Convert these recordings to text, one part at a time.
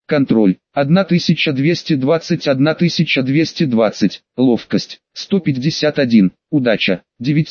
контроль, 1220, 1220, ловкость, 151, удача,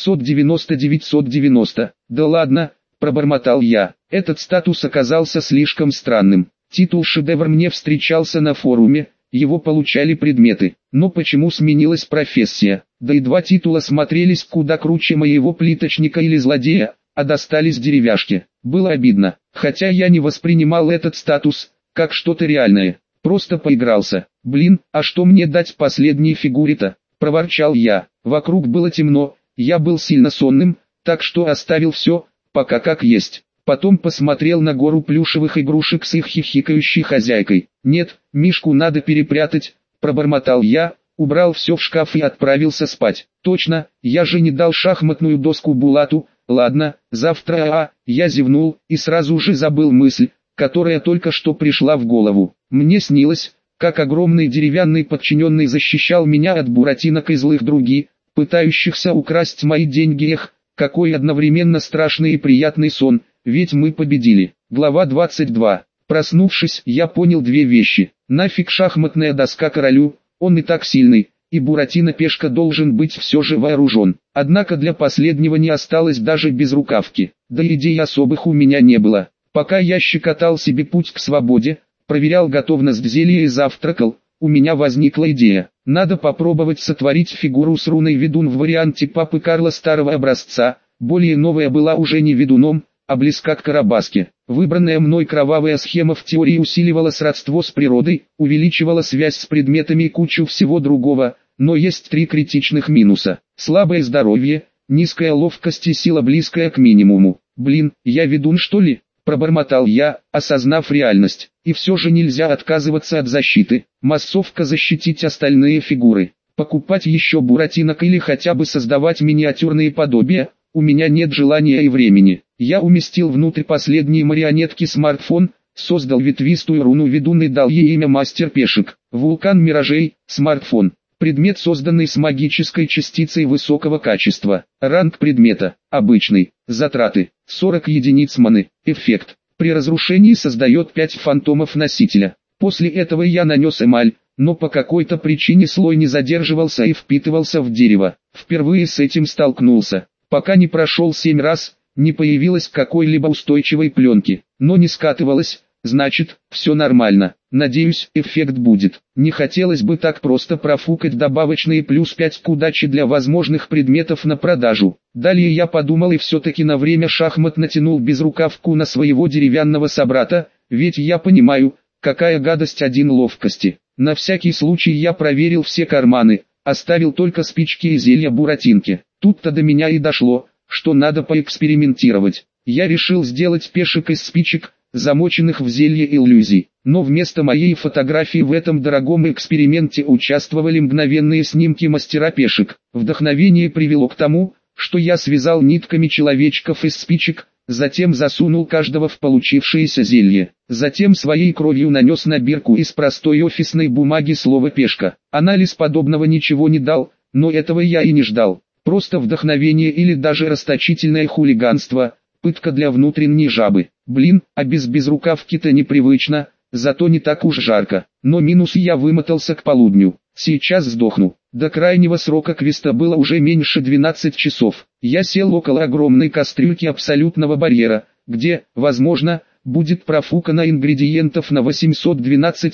990. Да ладно, пробормотал я, этот статус оказался слишком странным. Титул «Шедевр» мне встречался на форуме, его получали предметы, но почему сменилась профессия? Да и два титула смотрелись куда круче моего плиточника или злодея, а достались деревяшки. Было обидно, хотя я не воспринимал этот статус как что-то реальное, просто поигрался. Блин, а что мне дать последней фигуре-то? Проворчал я. Вокруг было темно, я был сильно сонным, так что оставил все, пока как есть. Потом посмотрел на гору плюшевых игрушек с их хихикающей хозяйкой. Нет, Мишку надо перепрятать, пробормотал я, убрал все в шкаф и отправился спать. Точно, я же не дал шахматную доску Булату. Ладно, завтра, я зевнул и сразу же забыл мысль, которая только что пришла в голову. Мне снилось, как огромный деревянный подчиненный защищал меня от буратинок и злых други, пытающихся украсть мои деньги. Эх, какой одновременно страшный и приятный сон, ведь мы победили. Глава 22. Проснувшись, я понял две вещи. Нафиг шахматная доска королю, он и так сильный, и Буратино-пешка должен быть все же вооружен. Однако для последнего не осталось даже безрукавки, да и идей особых у меня не было. Пока я щекотал себе путь к свободе, проверял готовность зелья и завтракал, у меня возникла идея. Надо попробовать сотворить фигуру с руной ведун в варианте папы Карла старого образца, более новая была уже не ведуном, а близка к Карабаске. Выбранная мной кровавая схема в теории усиливала сродство с природой, увеличивала связь с предметами и кучу всего другого, но есть три критичных минуса. Слабое здоровье, низкая ловкость и сила близкая к минимуму. Блин, я ведун что ли? Пробормотал я, осознав реальность. И все же нельзя отказываться от защиты. Массовка защитить остальные фигуры. Покупать еще буратинок или хотя бы создавать миниатюрные подобия. У меня нет желания и времени. Я уместил внутрь последние марионетки смартфон, создал ветвистую руну ведун и дал ей имя Мастер Пешек. Вулкан миражей, смартфон. Предмет, созданный с магической частицей высокого качества. Ранг предмета. Обычный. Затраты. 40 единиц маны. Эффект. При разрушении создает 5 фантомов носителя. После этого я нанес эмаль, но по какой-то причине слой не задерживался и впитывался в дерево. Впервые с этим столкнулся. Пока не прошел 7 раз, не появилось какой-либо устойчивой пленки, но не скатывалось. Значит, все нормально. Надеюсь, эффект будет. Не хотелось бы так просто профукать добавочные плюс 5 к удаче для возможных предметов на продажу. Далее я подумал и все-таки на время шахмат натянул безрукавку на своего деревянного собрата, ведь я понимаю, какая гадость один ловкости. На всякий случай я проверил все карманы, оставил только спички и зелья буратинки. Тут-то до меня и дошло, что надо поэкспериментировать. Я решил сделать пешек из спичек, замоченных в зелье иллюзий. Но вместо моей фотографии в этом дорогом эксперименте участвовали мгновенные снимки мастера пешек. Вдохновение привело к тому, что я связал нитками человечков из спичек, затем засунул каждого в получившееся зелье. Затем своей кровью нанес на бирку из простой офисной бумаги слово «пешка». Анализ подобного ничего не дал, но этого я и не ждал. Просто вдохновение или даже расточительное хулиганство, пытка для внутренней жабы. Блин, а без безрукавки-то непривычно, зато не так уж жарко. Но минус: я вымотался к полудню. Сейчас сдохну. До крайнего срока квеста было уже меньше 12 часов. Я сел около огромной кастрюльки абсолютного барьера, где, возможно, будет профукано ингредиентов на 812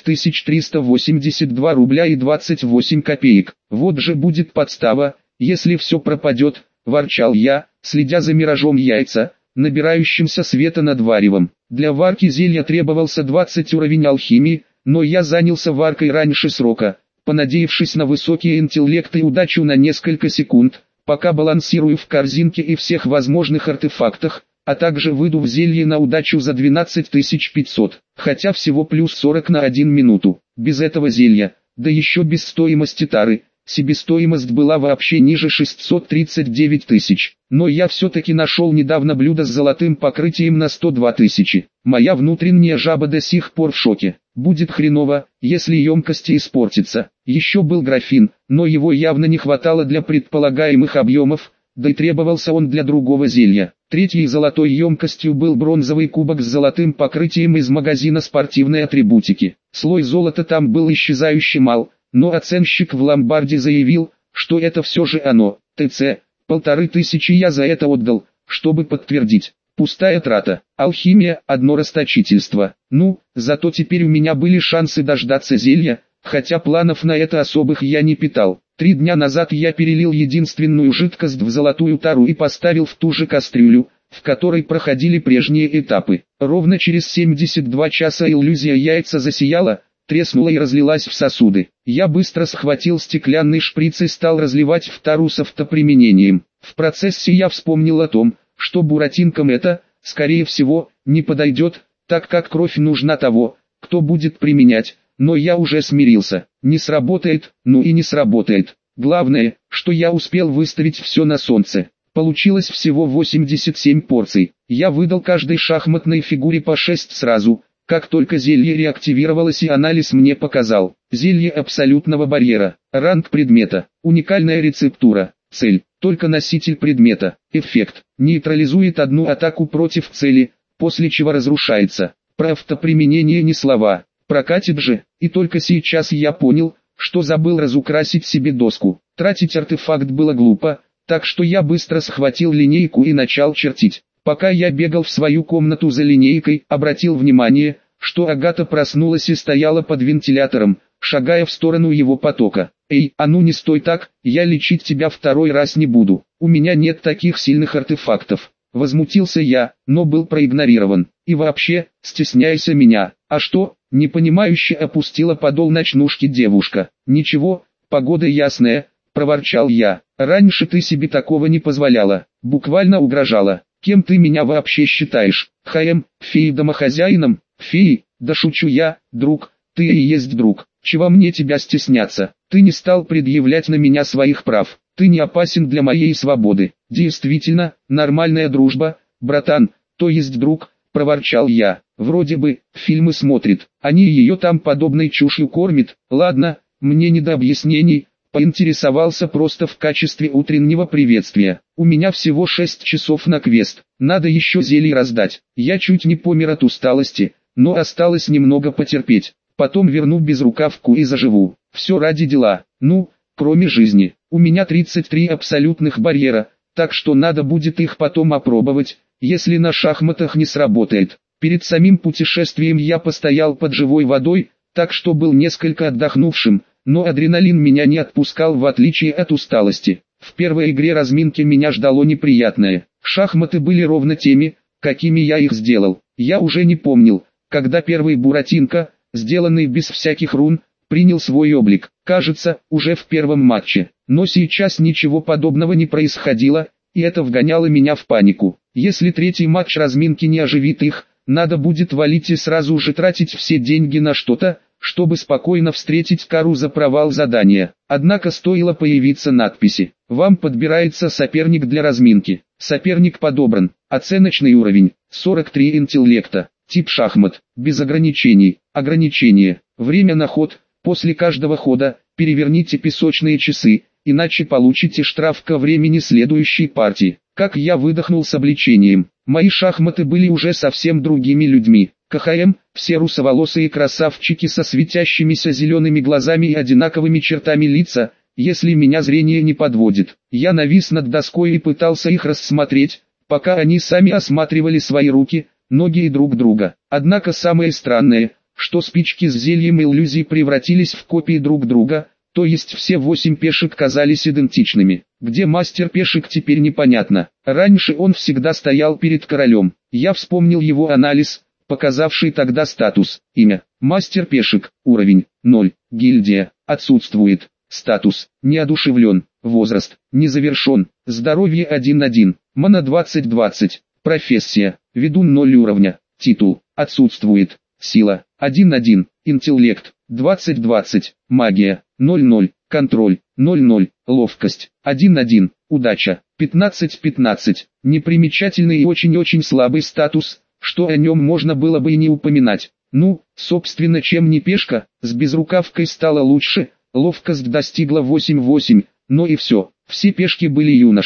382 рубля и 28 копеек. Вот же будет подстава, если все пропадет, ворчал я, следя за миражом яйца, набирающимся света над варевом. Для варки зелья требовался 20 уровень алхимии, но я занялся варкой раньше срока, понадеявшись на высокий интеллект и удачу на несколько секунд, пока балансирую в корзинке и всех возможных артефактах, а также выдув зелье на удачу за 12 500, хотя всего плюс 40 на 1 минуту. Без этого зелья, да еще без стоимости тары, себестоимость была вообще ниже 639 тысяч. Но я все-таки нашел недавно блюдо с золотым покрытием на 102 тысячи. Моя внутренняя жаба до сих пор в шоке. Будет хреново, если емкости испортится. Еще был графин, но его явно не хватало для предполагаемых объемов, да и требовался он для другого зелья. Третьей золотой емкостью был бронзовый кубок с золотым покрытием из магазина спортивной атрибутики. Слой золота там был исчезающе мал, но оценщик в ломбарде заявил, что это все же оно. ТЦ, 1500 я за это отдал, чтобы подтвердить. Пустая трата. Алхимия – одно расточительство. Ну, зато теперь у меня были шансы дождаться зелья, хотя планов на это особых я не питал. 3 дня назад я перелил единственную жидкость в золотую тару и поставил в ту же кастрюлю, в которой проходили прежние этапы. Ровно через 72 часа иллюзия яйца засияла, треснула и разлилась в сосуды. Я быстро схватил стеклянный шприц и стал разливать в тару с автоприменением. В процессе я вспомнил о том, что буратинкам это, скорее всего, не подойдет, так как кровь нужна того, кто будет применять, но я уже смирился. Не сработает, ну и не сработает. Главное, что я успел выставить все на солнце. Получилось всего 87 порций. Я выдал каждой шахматной фигуре по 6 сразу, как только зелье реактивировалось и анализ мне показал. Зелье абсолютного барьера. Ранг предмета. Уникальная рецептура. Цель. Только носитель предмета. Эффект. Нейтрализует одну атаку против цели, после чего разрушается. Про автоприменение ни слова. Прокатит же. И только сейчас я понял, что забыл разукрасить себе доску. Тратить артефакт было глупо, так что я быстро схватил линейку и начал чертить. Пока я бегал в свою комнату за линейкой, обратил внимание, что Агата проснулась и стояла под вентилятором, шагая в сторону его потока. «Эй, а ну не стой так, я лечить тебя второй раз не буду, у меня нет таких сильных артефактов». Возмутился я, но был проигнорирован. «И вообще, стесняйся меня». «А что?» — непонимающе опустила подол ночнушки девушка. «Ничего, погода ясная», — проворчал я. «Раньше ты себе такого не позволяла, буквально угрожала. Кем ты меня вообще считаешь? Феей-домохозяином? Феей? Да шучу я, друг, ты и есть друг. Чего мне тебя стесняться? Ты не стал предъявлять на меня своих прав. Ты не опасен для моей свободы». «Действительно, нормальная дружба, братан, то есть друг», — проворчал я. «Вроде бы, фильмы смотрит, они ее там подобной чушью кормят. Ладно, мне не до объяснений». Поинтересовался просто в качестве утреннего приветствия. «У меня всего 6 часов на квест, надо еще зелье раздать. Я чуть не помер от усталости, но осталось немного потерпеть. Потом верну безрукавку и заживу. Все ради дела, ну, кроме жизни. У меня 33 абсолютных барьера, так что надо будет их потом опробовать, если на шахматах не сработает». Перед самим путешествием я постоял под живой водой, так что был несколько отдохнувшим, но адреналин меня не отпускал в отличие от усталости. В первой игре разминки меня ждало неприятное. Шахматы были ровно теми, какими я их сделал. Я уже не помнил, когда первый буратинка, сделанный без всяких рун, принял свой облик. Кажется, уже в первом матче. Но сейчас ничего подобного не происходило, и это вгоняло меня в панику. Если третий матч разминки не оживит их, надо будет валить и сразу же тратить все деньги на что-то, чтобы спокойно встретить кару за провал задания. Однако стоило появиться надписи: «Вам подбирается соперник для разминки». Соперник подобран. Оценочный уровень 43 интеллекта. Тип шахмат. Без ограничений. Ограничение. Время на ход. После каждого хода переверните песочные часы, иначе получите штраф ко времени следующей партии. Как я выдохнул с облегчением. Мои шахматы были уже совсем другими людьми. КХМ, все русоволосые красавчики со светящимися зелеными глазами и одинаковыми чертами лица, если меня зрение не подводит. Я навис над доской и пытался их рассмотреть, пока они сами осматривали свои руки, ноги и друг друга. Однако самое странное, что спички с зельем иллюзий превратились в копии друг друга, то есть все 8 пешек казались идентичными. Где мастер пешек, теперь непонятно. Раньше он всегда стоял перед королем. Я вспомнил его анализ, показавший тогда статус. Имя: мастер пешек. Уровень: 0. Гильдия: отсутствует. Статус: неодушевлен. Возраст: не завершен. Здоровье 1-1. Мана 20-20. Профессия: ведун 0 уровня. Титул: отсутствует. Сила: 1-1. Интеллект: 20-20. Магия: 0-0. Контроль: 0-0. Ловкость: 1-1. Удача: 15-15. Непримечательный и очень-очень слабый статус, что о нем можно было бы и не упоминать. Ну, собственно, чем не пешка, с безрукавкой стало лучше, ловкость достигла 8-8, но и все. Все пешки были юношами.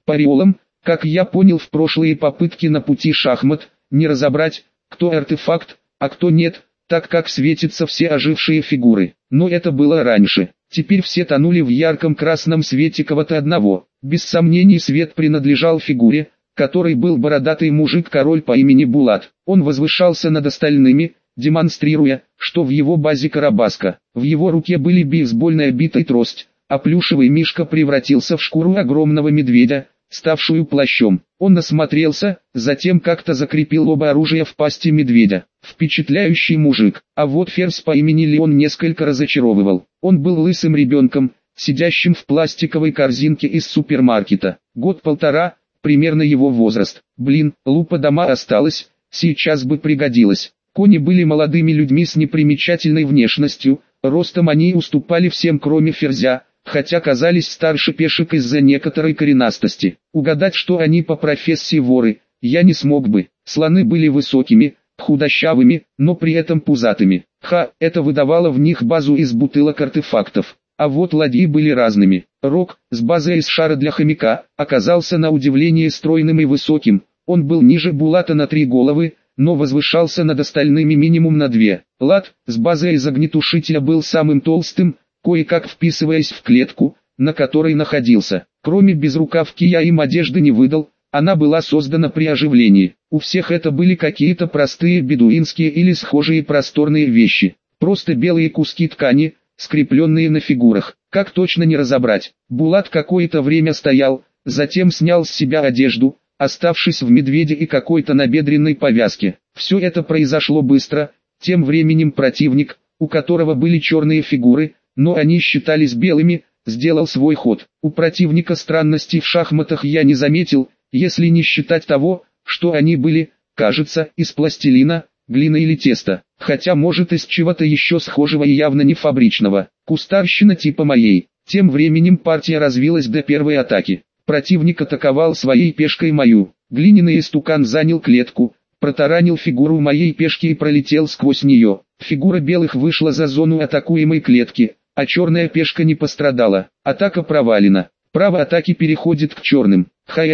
По ореолам, как я понял в прошлые попытки на пути шахмат, не разобрать, кто артефакт, а кто нет, так как светятся все ожившие фигуры. Но это было раньше. Теперь все тонули в ярком красном свете кого-то одного. Без сомнений свет принадлежал фигуре, которой был бородатый мужик-король по имени Булат. Он возвышался над остальными, демонстрируя, что в его базе Карабаска. В его руке были бейсбольная бита и трость, а плюшевый мишка превратился в шкуру огромного медведя, ставшую плащом. Он осмотрелся, затем как-то закрепил оба оружия в пасти медведя. Впечатляющий мужик. А вот ферзь по имени Леон несколько разочаровывал. Он был лысым ребенком, сидящим в пластиковой корзинке из супермаркета. Год-полтора, примерно его возраст. Блин, лупа дома осталась, сейчас бы пригодилась. Кони были молодыми людьми с непримечательной внешностью, ростом они уступали всем кроме ферзя, хотя казались старше пешек из-за некоторой коренастости. Угадать, что они по профессии воры, я не смог бы. Слоны были высокими, худощавыми, но при этом пузатыми. Это выдавало в них базу из бутылок артефактов. А вот ладьи были разными. Рок, с базой из шара для хомяка, оказался на удивление стройным и высоким. Он был ниже Булата на 3 головы, но возвышался над остальными минимум на 2. Лад, с базой из огнетушителя был самым толстым, кое-как вписываясь в клетку, на которой находился. Кроме безрукавки я им одежды не выдал, она была создана при оживлении. У всех это были какие-то простые бедуинские или схожие просторные вещи. Просто белые куски ткани, скрепленные на фигурах. Как точно не разобрать. Булат какое-то время стоял, затем снял с себя одежду, оставшись в медведе и какой-то набедренной повязке. Все это произошло быстро. Тем временем противник, у которого были черные фигуры, но они считались белыми, сделал свой ход. У противника странностей в шахматах я не заметил, если не считать того, что они были, кажется, из пластилина, глины или теста, хотя может из чего-то еще схожего и явно не фабричного. Кустарщина типа моей. Тем временем партия развилась до первой атаки. Противник атаковал своей пешкой мою. Глиняный истукан занял клетку, протаранил фигуру моей пешки и пролетел сквозь нее. Фигура белых вышла за зону атакуемой клетки, а черная пешка не пострадала. Атака провалена. Право атаки переходит к черным.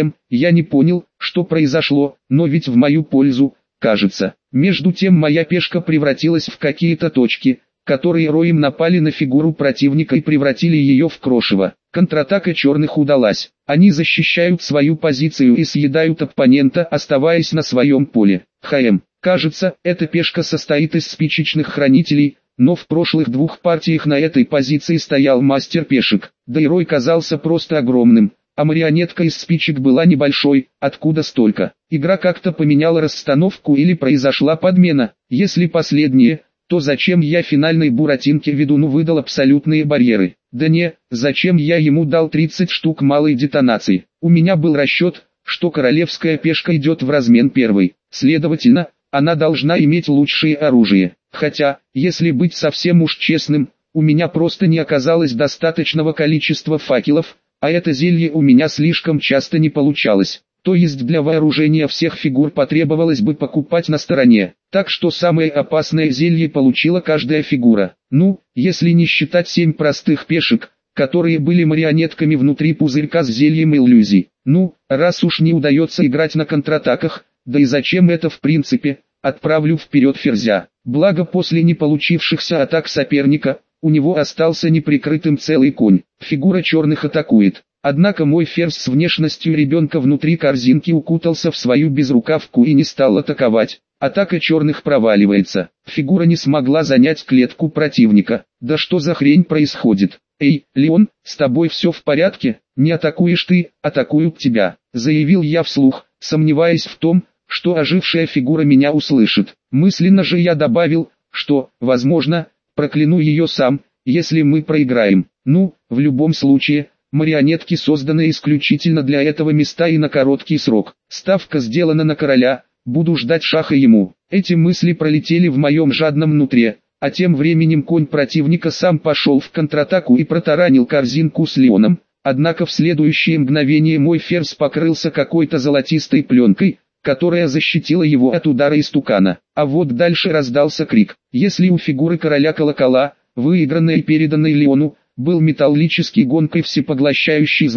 Я не понял, что произошло, но ведь в мою пользу, кажется. Между тем моя пешка превратилась в какие-то точки, которые роем напали на фигуру противника и превратили ее в крошево. Контратака черных удалась. Они защищают свою позицию и съедают оппонента, оставаясь на своем поле. Кажется, эта пешка состоит из спичечных хранителей, но в прошлых 2 партиях на этой позиции стоял мастер пешек. Да и рой казался просто огромным, а марионетка из спичек была небольшой, откуда столько. Игра как-то поменяла расстановку или произошла подмена. Если последнее, то зачем я финальной буратинке ведуну выдал абсолютные барьеры? Да не, зачем я ему дал 30 штук малой детонации? У меня был расчет, что королевская пешка идет в размен первой. Следовательно, она должна иметь лучшее оружие. Хотя, если быть совсем уж честным, у меня просто не оказалось достаточного количества факелов, а это зелье у меня слишком часто не получалось. То есть для вооружения всех фигур потребовалось бы покупать на стороне. Так что самое опасное зелье получила каждая фигура. Ну, если не считать 7 простых пешек, которые были марионетками внутри пузырька с зельем иллюзий. Ну, раз уж не удается играть на контратаках, да и зачем это в принципе, отправлю вперед ферзя. Благо после не получившихся атак соперника, у него остался неприкрытым целый конь. Фигура черных атакует. Однако мой ферзь с внешностью ребенка внутри корзинки укутался в свою безрукавку и не стал атаковать. Атака черных проваливается. Фигура не смогла занять клетку противника. Да что за хрень происходит? Эй, Леон, с тобой все в порядке? Не атакуешь ты, атакуют тебя, заявил я вслух, сомневаясь в том, что ожившая фигура меня услышит. Мысленно же я добавил, что, возможно, прокляну ее сам, если мы проиграем. Ну, в любом случае, марионетки созданы исключительно для этого места и на короткий срок. Ставка сделана на короля, буду ждать шаха ему. Эти мысли пролетели в моем жадном нутре, а тем временем конь противника сам пошел в контратаку и протаранил корзинку с Леоном. Однако в следующее мгновение мой ферзь покрылся какой-то золотистой пленкой, которая защитила его от удара истукана. А вот дальше раздался крик. Если у фигуры короля колокола, выигранной и переданной Леону, был металлический гонкой всепоглощающий звон,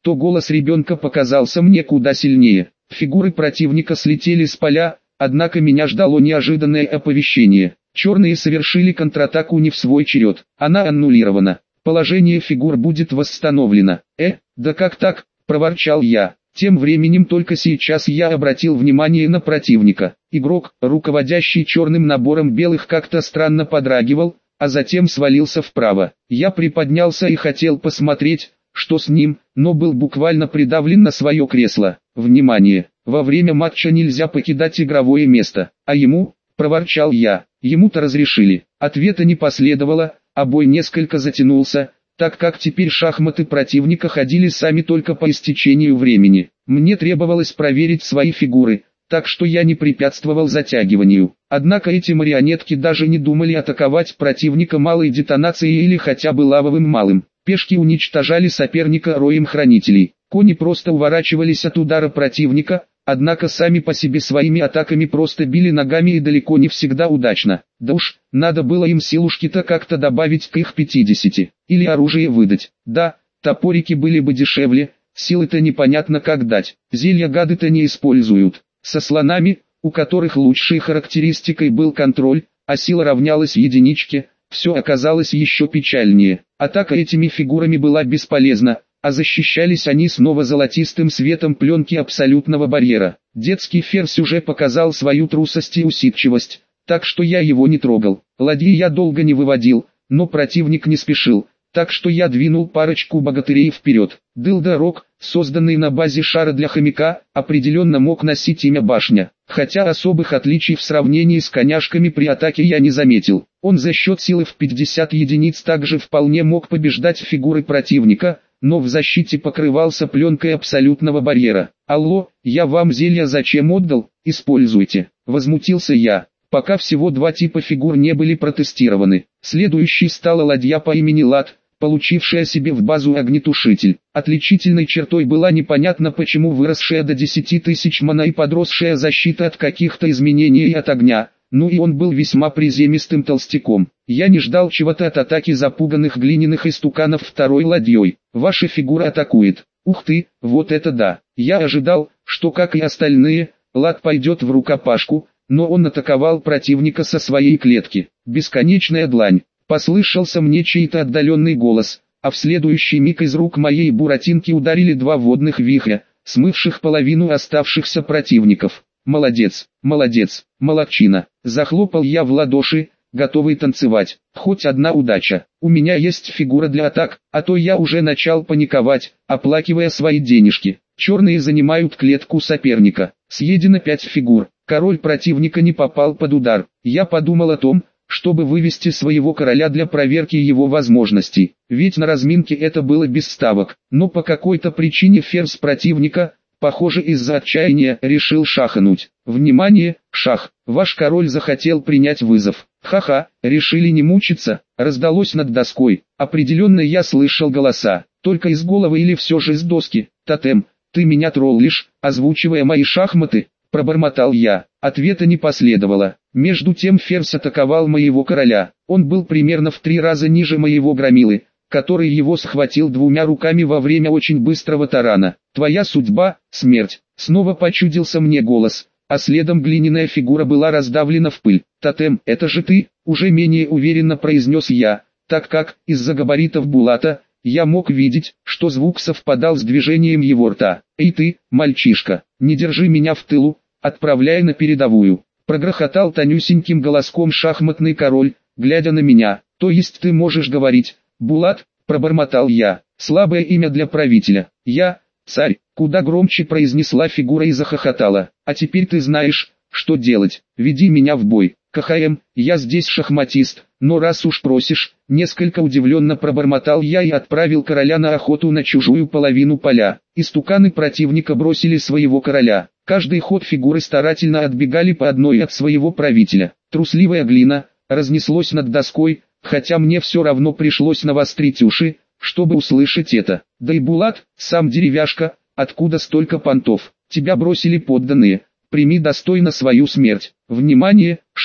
то голос ребенка показался мне куда сильнее. Фигуры противника слетели с поля, однако меня ждало неожиданное оповещение. Черные совершили контратаку не в свой черед, она аннулирована. Положение фигур будет восстановлено. Да как так, проворчал я. Тем временем только сейчас я обратил внимание на противника. Игрок, руководящий черным набором белых, как-то странно подрагивал, а затем свалился вправо. Я приподнялся и хотел посмотреть, что с ним, но был буквально придавлен на свое кресло. Внимание! Во время матча нельзя покидать игровое место. А ему, проворчал я, ему-то разрешили. Ответа не последовало, а бой несколько затянулся, так как теперь шахматы противника ходили сами только по истечению времени. Мне требовалось проверить свои фигуры, так что я не препятствовал затягиванию. Однако эти марионетки даже не думали атаковать противника малой детонацией или хотя бы лавовым малым. Пешки уничтожали соперника роем хранителей. Кони просто уворачивались от удара противника, однако сами по себе своими атаками просто били ногами и далеко не всегда удачно. Да уж, надо было им силушки-то как-то добавить к их 50. Или оружие выдать. Да, топорики были бы дешевле, силы-то непонятно как дать. Зелья гады-то не используют. Со слонами, у которых лучшей характеристикой был контроль, а сила равнялась единичке, все оказалось еще печальнее. Атака этими фигурами была бесполезна, а защищались они снова золотистым светом пленки абсолютного барьера. Детский ферзь уже показал свою трусость и усидчивость, так что я его не трогал. Ладьи я долго не выводил, но противник не спешил, так что я двинул парочку богатырей вперед. Дылда-рог, созданный на базе шара для хомяка, определенно мог носить имя башня, хотя особых отличий в сравнении с коняшками при атаке я не заметил. Он за счет силы в 50 единиц также вполне мог побеждать фигуры противника, но в защите покрывался пленкой абсолютного барьера. «Алло, я вам зелья зачем отдал? Используйте», — возмутился я. Пока всего два типа фигур не были протестированы. Следующей стала ладья по имени Лад, получившая себе в базу огнетушитель. Отличительной чертой была непонятно почему выросшая до 10 тысяч мана и подросшая защита от каких-то изменений и от огня. Ну и он был весьма приземистым толстяком. Я не ждал чего-то от атаки запуганных глиняных истуканов второй ладьей. Ваша фигура атакует. Ух ты, вот это да. Я ожидал, что как и остальные, Лад пойдет в рукопашку, но он атаковал противника со своей клетки. Бесконечная длань. Послышался мне чей-то отдаленный голос, а в следующий миг из рук моей буратинки ударили два водных вихря, смывших половину оставшихся противников. Молодец, молодец, молодчина. Захлопал я в ладоши, готовый танцевать. Хоть одна удача. У меня есть фигура для атак, а то я уже начал паниковать, оплакивая свои денежки. Черные занимают клетку соперника. Съедено 5 фигур. Король противника не попал под удар. Я подумал о том, чтобы вывести своего короля для проверки его возможностей. Ведь на разминке это было без ставок. Но по какой-то причине ферзь противника, похоже из-за отчаяния, решил шахануть. Внимание, шах, ваш король захотел принять вызов. Ха-ха, решили не мучиться, раздалось над доской. Определенно я слышал голоса, только из головы или все же из доски. Тотем, ты меня троллишь, озвучивая мои шахматы, пробормотал я. Ответа не последовало. Между тем ферзь атаковал моего короля. Он был примерно в 3 раза ниже моего громилы, который его схватил двумя руками во время очень быстрого тарана. «Твоя судьба – смерть». Снова почудился мне голос, а следом глиняная фигура была раздавлена в пыль. «Тотем, это же ты?» – уже менее уверенно произнес я, так как, из-за габаритов Булата, я мог видеть, что звук совпадал с движением его рта. «Эй ты, мальчишка, не держи меня в тылу, отправляй на передовую», – прогрохотал тонюсеньким голоском шахматный король, глядя на меня. «То есть ты можешь говорить, Булат?» – пробормотал я. «Слабое имя для правителя. Я, царь», – куда громче произнесла фигура и захохотала. «А теперь ты знаешь, что делать. Веди меня в бой. КХМ, я здесь шахматист, но раз уж просишь», – несколько удивленно пробормотал я и отправил короля на охоту на чужую половину поля. Истуканы противника бросили своего короля. Каждый ход фигуры старательно отбегали по одной от своего правителя. Трусливая глина разнеслось над доской, хотя мне все равно пришлось навострить уши, чтобы услышать это. «Да и Булат, сам деревяшка, откуда столько понтов? Тебя бросили подданные, прими достойно свою смерть». «Внимание, шах!»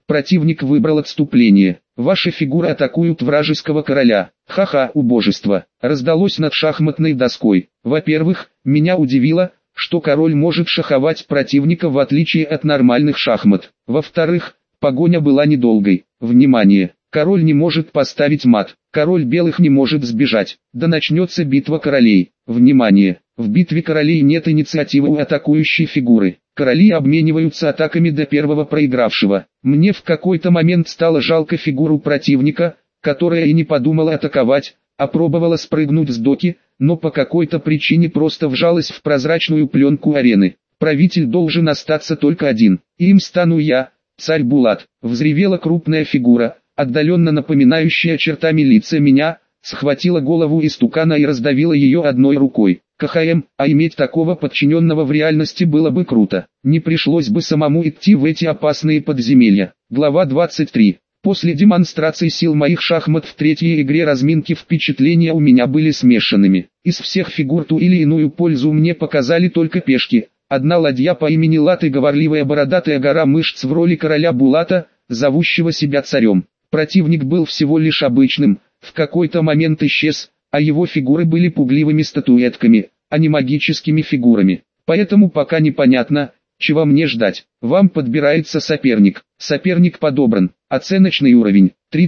Противник выбрал отступление. Ваши фигуры атакуют вражеского короля. Ха-ха, убожество. Раздалось над шахматной доской. Во-первых, меня удивило, что король может шаховать противника в отличие от нормальных шахмат. Во-вторых, погоня была недолгой. Внимание! Король не может поставить мат. Король белых не может сбежать. Да начнется битва королей. Внимание! В битве королей нет инициативы у атакующей фигуры. Короли обмениваются атаками до первого проигравшего. Мне в какой-то момент стало жалко фигуру противника, которая и не подумала атаковать, а пробовала спрыгнуть с доски, но по какой-то причине просто вжалась в прозрачную пленку арены. Правитель должен остаться только один. Им стану я, царь Булат. Взревела крупная фигура, отдаленно напоминающая чертами лица меня, схватила голову истукана и раздавила ее одной рукой. КХМ, а иметь такого подчиненного в реальности было бы круто. Не пришлось бы самому идти в эти опасные подземелья. Глава 23. После демонстрации сил моих шахмат в третьей игре разминки впечатления у меня были смешанными. Из всех фигур ту или иную пользу мне показали только пешки. Одна ладья по имени Лат и говорливая бородатая гора мышц в роли короля Булата, зовущего себя царем. Противник был всего лишь обычным, в какой-то момент исчез, а его фигуры были пугливыми статуэтками, а не магическими фигурами. Поэтому пока непонятно, чего мне ждать. Вам подбирается соперник. Соперник подобран. Оценочный уровень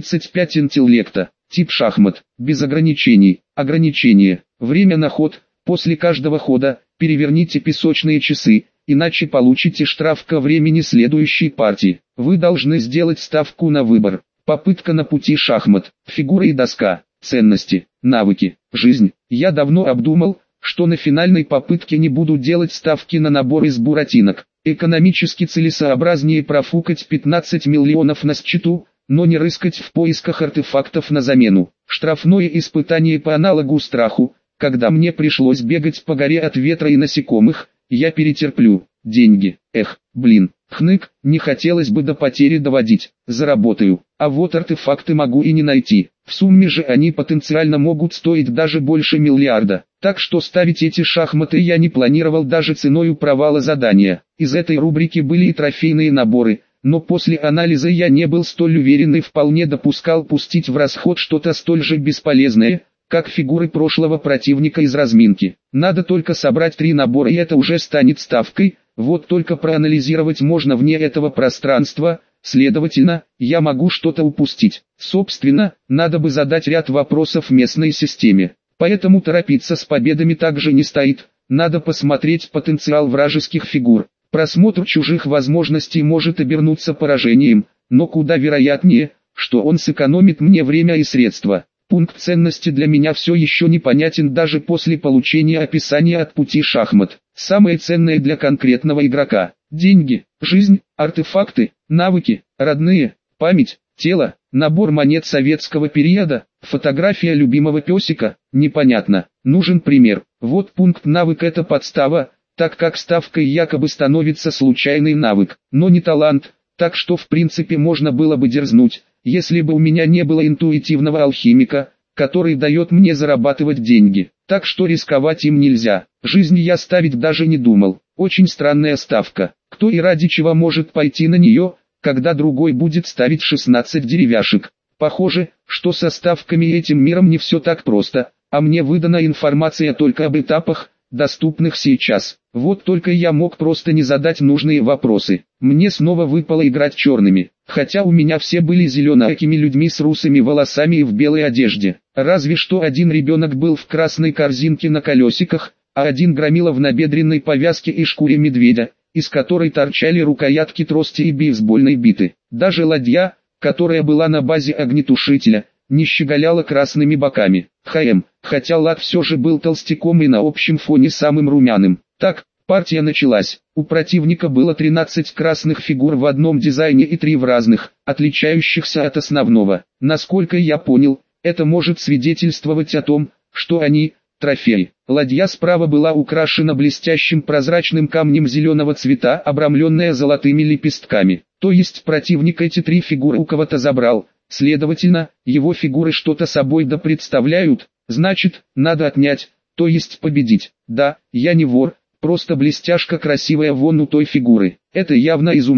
35 интеллекта. Тип шахмат. Без ограничений. Ограничение. Время на ход. После каждого хода переверните песочные часы, иначе получите штраф ко времени следующей партии. Вы должны сделать ставку на выбор. Попытка на пути шахмат. Фигура и доска. Ценности. Навыки. Жизнь. Я давно обдумал, что на финальной попытке не буду делать ставки на набор из буратинок. Экономически целесообразнее профукать 15 миллионов на счету, но не рыскать в поисках артефактов на замену. Штрафное испытание по аналогу страху, когда мне пришлось бегать по горе от ветра и насекомых, я перетерплю. Деньги. Эх, блин. Хнык, не хотелось бы до потери доводить. Заработаю. А вот артефакты могу и не найти. В сумме же они потенциально могут стоить даже больше миллиарда. Так что ставить эти шахматы я не планировал даже ценою провала задания. Из этой рубрики были и трофейные наборы, но после анализа я не был столь уверен и вполне допускал пустить в расход что-то столь же бесполезное, как фигуры прошлого противника из разминки. Надо только собрать 3 набора и это уже станет ставкой, вот только проанализировать можно вне этого пространства, следовательно, я могу что-то упустить. Собственно, надо бы задать ряд вопросов местной системе. Поэтому торопиться с победами также не стоит, надо посмотреть потенциал вражеских фигур. Просмотр чужих возможностей может обернуться поражением, но куда вероятнее, что он сэкономит мне время и средства. Пункт ценности для меня все еще непонятен даже после получения описания от пути шахмат. Самое ценное для конкретного игрока – деньги, жизнь, артефакты, навыки, родные, память, тело, набор монет советского периода, фотография любимого песика – непонятно. Нужен пример. Вот пункт навык – это подстава, так как ставкой якобы становится случайный навык, но не талант, так что в принципе можно было бы дерзнуть, если бы у меня не было интуитивного алхимика, который дает мне зарабатывать деньги. Так что рисковать им нельзя. Жизнь я ставить даже не думал. Очень странная ставка. Кто и ради чего может пойти на нее, когда другой будет ставить 16 деревяшек. Похоже, что со ставками этим миром не все так просто, а мне выдана информация только об этапах, доступных сейчас. Вот только я мог просто не задать нужные вопросы. Мне снова выпало играть черными, хотя у меня все были зеленоокими людьми с русыми волосами и в белой одежде. Разве что один ребенок был в красной корзинке на колесиках, а один громила в набедренной повязке и шкуре медведя, из которой торчали рукоятки трости и бейсбольной биты. Даже ладья, которая была на базе огнетушителя, не щеголяла красными боками. Хотя Лад все же был толстяком и на общем фоне самым румяным. Так, партия началась. У противника было 13 красных фигур в одном дизайне и 3 в разных, отличающихся от основного. Насколько я понял, это может свидетельствовать о том, что они – трофеи. Ладья справа была украшена блестящим прозрачным камнем зеленого цвета, обрамленная золотыми лепестками. То есть противник эти 3 фигуры у кого-то забрал. Следовательно, его фигуры что-то собой да представляют, значит, надо отнять, то есть победить. Да, я не вор, просто блестяшка красивая вон у той фигуры. Это явно изумруд.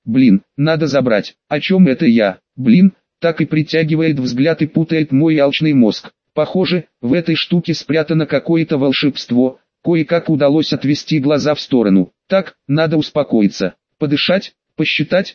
Блин, надо забрать. О чем это я? Блин, так и притягивает взгляд и путает мой алчный мозг. Похоже, в этой штуке спрятано какое-то волшебство. Кое-как удалось отвести глаза в сторону. Так, надо успокоиться. Подышать, посчитать,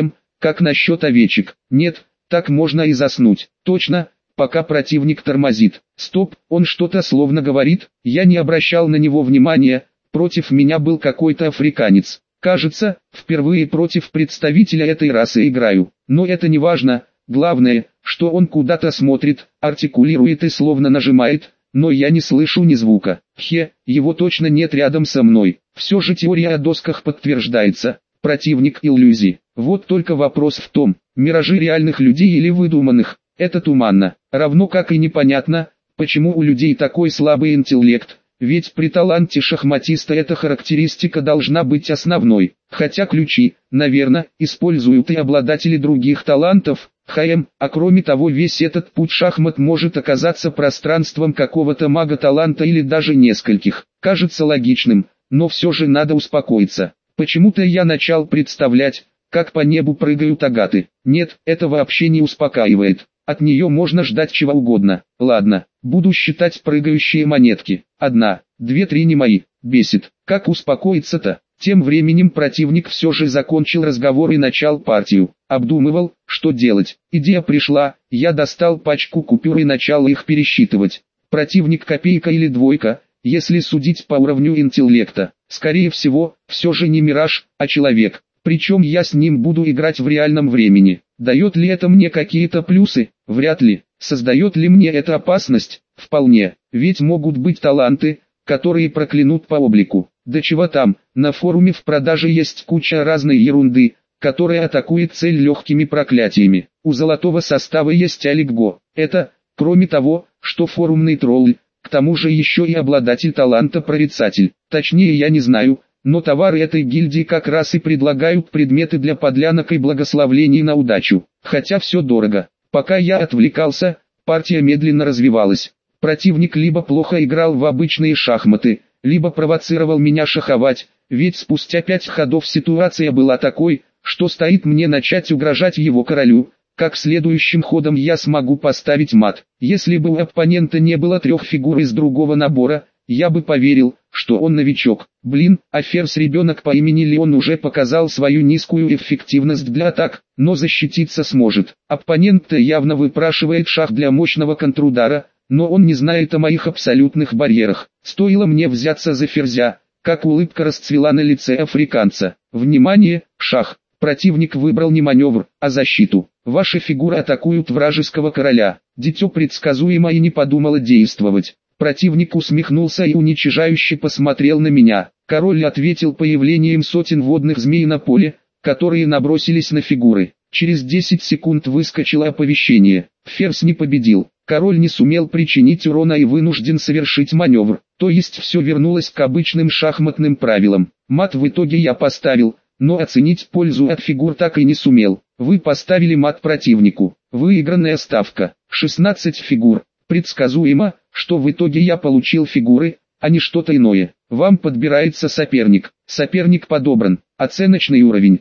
как насчет овечек? Нет, так можно и заснуть. Точно, пока противник тормозит. Стоп, он что-то словно говорит, я не обращал на него внимания, против меня был какой-то африканец. Кажется, впервые против представителя этой расы играю, но это не важно, главное, что он куда-то смотрит, артикулирует и словно нажимает, но я не слышу ни звука. Его точно нет рядом со мной. Все же теория о досках подтверждается. Противник иллюзий. Вот только вопрос в том, миражи реальных людей или выдуманных, это туманно. Равно как и непонятно, почему у людей такой слабый интеллект, ведь при таланте шахматиста эта характеристика должна быть основной. Хотя ключи, наверное, используют и обладатели других талантов, а кроме того весь этот путь шахмат может оказаться пространством какого-то мага-таланта или даже нескольких. Кажется логичным, но все же надо успокоиться. Почему-то я начал представлять, как по небу прыгают агаты. Нет, это вообще не успокаивает. От нее можно ждать чего угодно. Ладно, буду считать прыгающие монетки. 1, 2, 3 не мои. Бесит. Как успокоиться-то? Тем временем противник все же закончил разговор и начал партию. Обдумывал, что делать. Идея пришла, я достал пачку купюр и начал их пересчитывать. Противник копейка или двойка, если судить по уровню интеллекта. Скорее всего, все же не мираж, а человек. Причем я с ним буду играть в реальном времени. Дает ли это мне какие-то плюсы? Вряд ли. Создает ли мне это опасность? Вполне. Ведь могут быть таланты, которые проклянут по облику. Да чего там, на форуме в продаже есть куча разной ерунды, которая атакует цель легкими проклятиями. У золотого состава есть Аликго. Это, кроме того, что форумный тролль, к тому же еще и обладатель таланта прорицатель. Точнее я не знаю, но товары этой гильдии как раз и предлагают предметы для подлянок и благословлений на удачу. Хотя все дорого. Пока я отвлекался, партия медленно развивалась. Противник либо плохо играл в обычные шахматы, либо провоцировал меня шаховать, ведь спустя 5 ходов ситуация была такой, что стоит мне начать угрожать его королю, как следующим ходом я смогу поставить мат. Если бы у оппонента не было 3 фигур из другого набора, я бы поверил, что он новичок. Блин, а ферзь ребенок по имени Леон уже показал свою низкую эффективность для атак, но защититься сможет. Оппонент-то явно выпрашивает шах для мощного контрудара, но он не знает о моих абсолютных барьерах. Стоило мне взяться за ферзя, как улыбка расцвела на лице африканца. Внимание, шах. Противник выбрал не маневр, а защиту. Ваши фигуры атакуют вражеского короля. Дитё предсказуемо и не подумало действовать. Противник усмехнулся и уничижающе посмотрел на меня. Король ответил появлением сотен водных змей на поле, которые набросились на фигуры. Через 10 секунд выскочило оповещение. Ферзь не победил. Король не сумел причинить урона и вынужден совершить маневр. То есть все вернулось к обычным шахматным правилам. Мат в итоге я поставил, но оценить пользу от фигур так и не сумел. Вы поставили мат противнику. Выигранная ставка. 16 фигур. Предсказуемо, что в итоге я получил фигуры, а не что-то иное. Вам подбирается соперник. Соперник подобран. Оценочный уровень.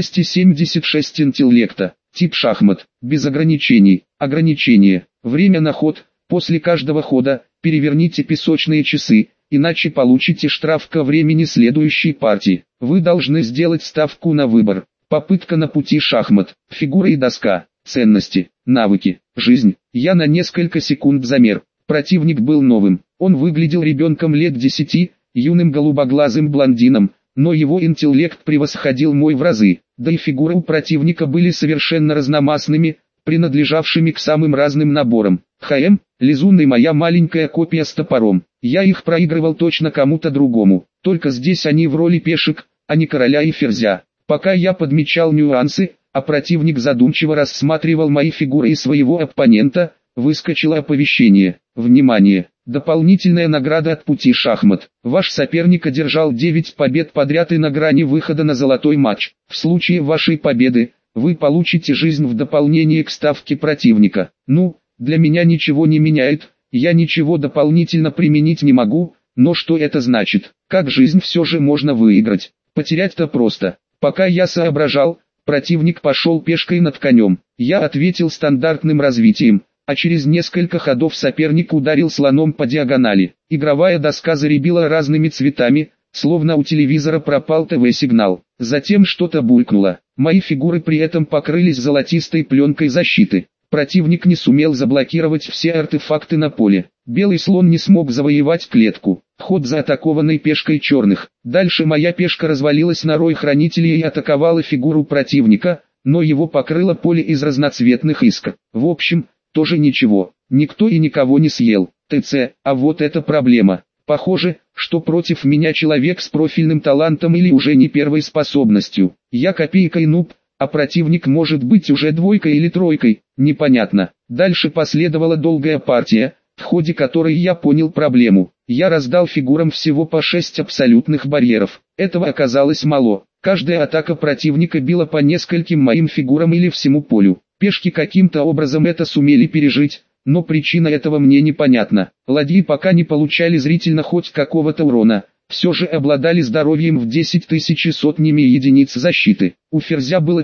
276 интеллекта. Тип шахмат. Без ограничений. Ограничение. Время на ход. После каждого хода переверните песочные часы, иначе получите штраф ко времени следующей партии. Вы должны сделать ставку на выбор. Попытка на пути шахмат. Фигура и доска. Ценности. Навыки. Жизнь. Я на несколько секунд замер. Противник был новым. Он выглядел ребенком лет 10, юным голубоглазым блондином, но его интеллект превосходил мой в разы. Да и фигуры у противника были совершенно разномастными, принадлежавшими к самым разным наборам. Лизун и моя маленькая копия с топором. Я их проигрывал точно кому-то другому, только здесь они в роли пешек, а не короля и ферзя. Пока я подмечал нюансы, а противник задумчиво рассматривал мои фигуры и своего оппонента, выскочило оповещение. Внимание! Дополнительная награда от пути шахмат. Ваш соперник одержал 9 побед подряд и на грани выхода на золотой матч. В случае вашей победы, вы получите жизнь в дополнение к ставке противника. Ну, для меня ничего не меняет, я ничего дополнительно применить не могу, но что это значит? Как жизнь все же можно выиграть? Потерять-то просто. Пока я соображал, Противник пошел пешкой над конем. Я ответил стандартным развитием, а через несколько ходов соперник ударил слоном по диагонали. Игровая доска заребила разными цветами, словно у телевизора пропал ТВ-сигнал. Затем что-то булькнуло. Мои фигуры при этом покрылись золотистой пленкой защиты. Противник не сумел заблокировать все артефакты на поле. Белый слон не смог завоевать клетку. Ход за атакованной пешкой черных. Дальше моя пешка развалилась на рой хранителей и атаковала фигуру противника, но его покрыло поле из разноцветных искр. В общем, тоже ничего. Никто и никого не съел. ТЦ, а вот это проблема. Похоже, что против меня человек с профильным талантом или уже не первой способностью. Я копейкой нуб, а противник может быть уже двойкой или тройкой, непонятно. Дальше последовала долгая партия, в ходе которой я понял проблему. Я раздал фигурам всего по 6 абсолютных барьеров. Этого оказалось мало. Каждая атака противника била по нескольким моим фигурам или всему полю. Пешки каким-то образом это сумели пережить, но причина этого мне непонятна. Ладьи пока не получали зрительно хоть какого-то урона, все же обладали здоровьем в 10 тысяч и сотнями единиц защиты. У ферзя было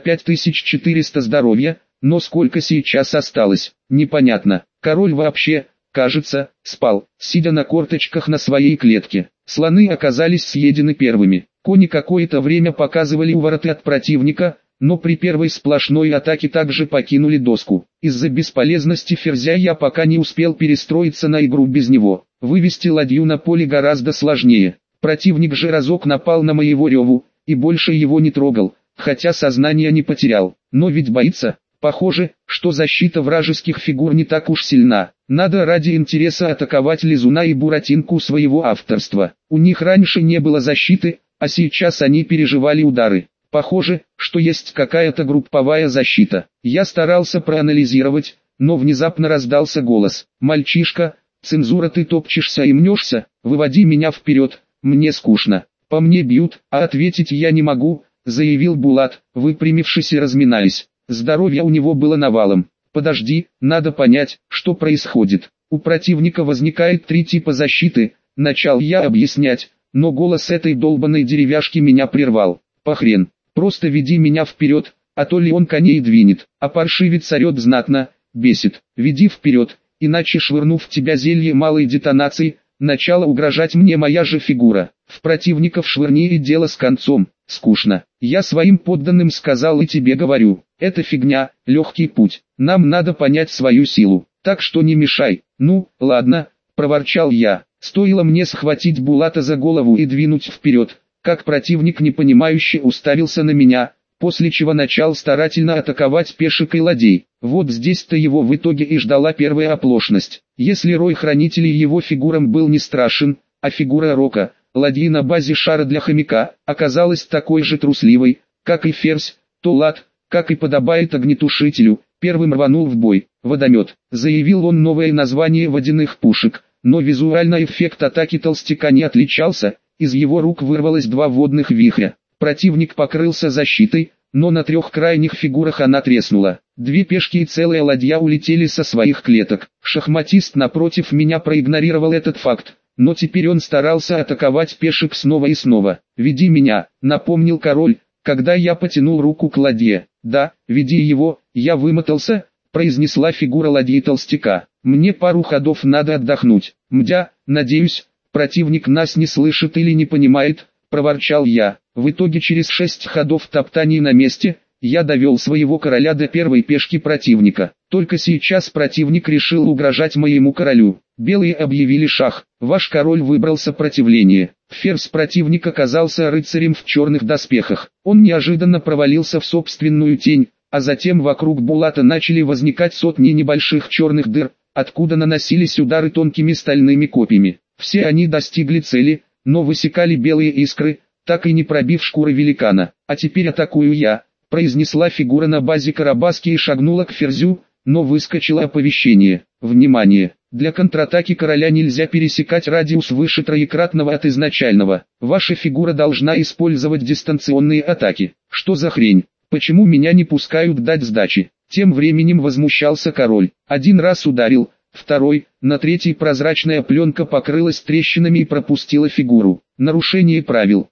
5400 здоровья, но сколько сейчас осталось, непонятно. Король вообще, кажется, спал, сидя на корточках на своей клетке. Слоны оказались съедены первыми. Кони какое-то время показывали увороты от противника, но при первой сплошной атаке также покинули доску. Из-за бесполезности ферзя я пока не успел перестроиться на игру без него. Вывести ладью на поле гораздо сложнее. Противник же разок напал на моего реву, и больше его не трогал, хотя сознание не потерял. Но ведь боится. Похоже, что защита вражеских фигур не так уж сильна. Надо ради интереса атаковать Лизуна и Буратинку своего авторства. У них раньше не было защиты, а сейчас они переживали удары. Похоже, что есть какая-то групповая защита. Я старался проанализировать, но внезапно раздался голос. «Мальчишка, цензура, ты топчешься и мнешься, выводи меня вперед, мне скучно. По мне бьют, а ответить я не могу», заявил Булат, выпрямившись и разминаясь. Здоровье у него было навалом. «Подожди, надо понять, что происходит. У противника возникает 3 типа защиты», начал я объяснять, но голос этой долбанной деревяшки меня прервал. «Похрен. Просто веди меня вперед, а то ли он коней двинет, а паршивец орет знатно, бесит. Веди вперед, иначе швырну в тебя зелье малой детонации», начала угрожать мне моя же фигура. «В противников швырни и дело с концом, скучно. Я своим подданным сказал и тебе говорю, это фигня, легкий путь. Нам надо понять свою силу, так что не мешай». «Ну, ладно», проворчал я. Стоило мне схватить Булата за голову и двинуть вперед, как противник непонимающе уставился на меня, после чего начал старательно атаковать пешек и ладей. Вот здесь-то его в итоге и ждала первая оплошность. Если рой хранителей его фигурам был не страшен, а фигура Рока, ладьи на базе шара для хомяка, оказалась такой же трусливой, как и ферзь, то Лад, как и подобает огнетушителю, первым рванул в бой. «Водомет», заявил он новое название водяных пушек, но визуально эффект атаки толстяка не отличался. Из его рук вырвалось 2 водных вихря. Противник покрылся защитой, но на 3 крайних фигурах она треснула. 2 пешки и целая ладья улетели со своих клеток. Шахматист напротив меня проигнорировал этот факт, но теперь он старался атаковать пешек снова и снова. «Веди меня», напомнил король, когда я потянул руку к ладье. «Да, веди его, я вымотался», произнесла фигура ладьи толстяка. «Мне пару ходов надо отдохнуть. Мдя, надеюсь, противник нас не слышит или не понимает», проворчал я. В итоге через 6 ходов топтаний на месте, я довел своего короля до первой пешки противника. Только сейчас противник решил угрожать моему королю. Белые объявили шах. Ваш король выбрал сопротивление. Ферзь противник оказался рыцарем в черных доспехах. Он неожиданно провалился в собственную тень, а затем вокруг Булата начали возникать сотни небольших черных дыр, откуда наносились удары тонкими стальными копьями. Все они достигли цели, но высекали белые искры, так и не пробив шкуры великана. «А теперь атакую я», произнесла фигура на базе Карабаски и шагнула к ферзю, но выскочило оповещение. «Внимание! Для контратаки короля нельзя пересекать радиус выше троекратного от изначального. Ваша фигура должна использовать дистанционные атаки». «Что за хрень? Почему меня не пускают дать сдачи?» Тем временем возмущался король. Один раз ударил, второй, на третий прозрачная пленка покрылась трещинами и пропустила фигуру. Нарушение правил.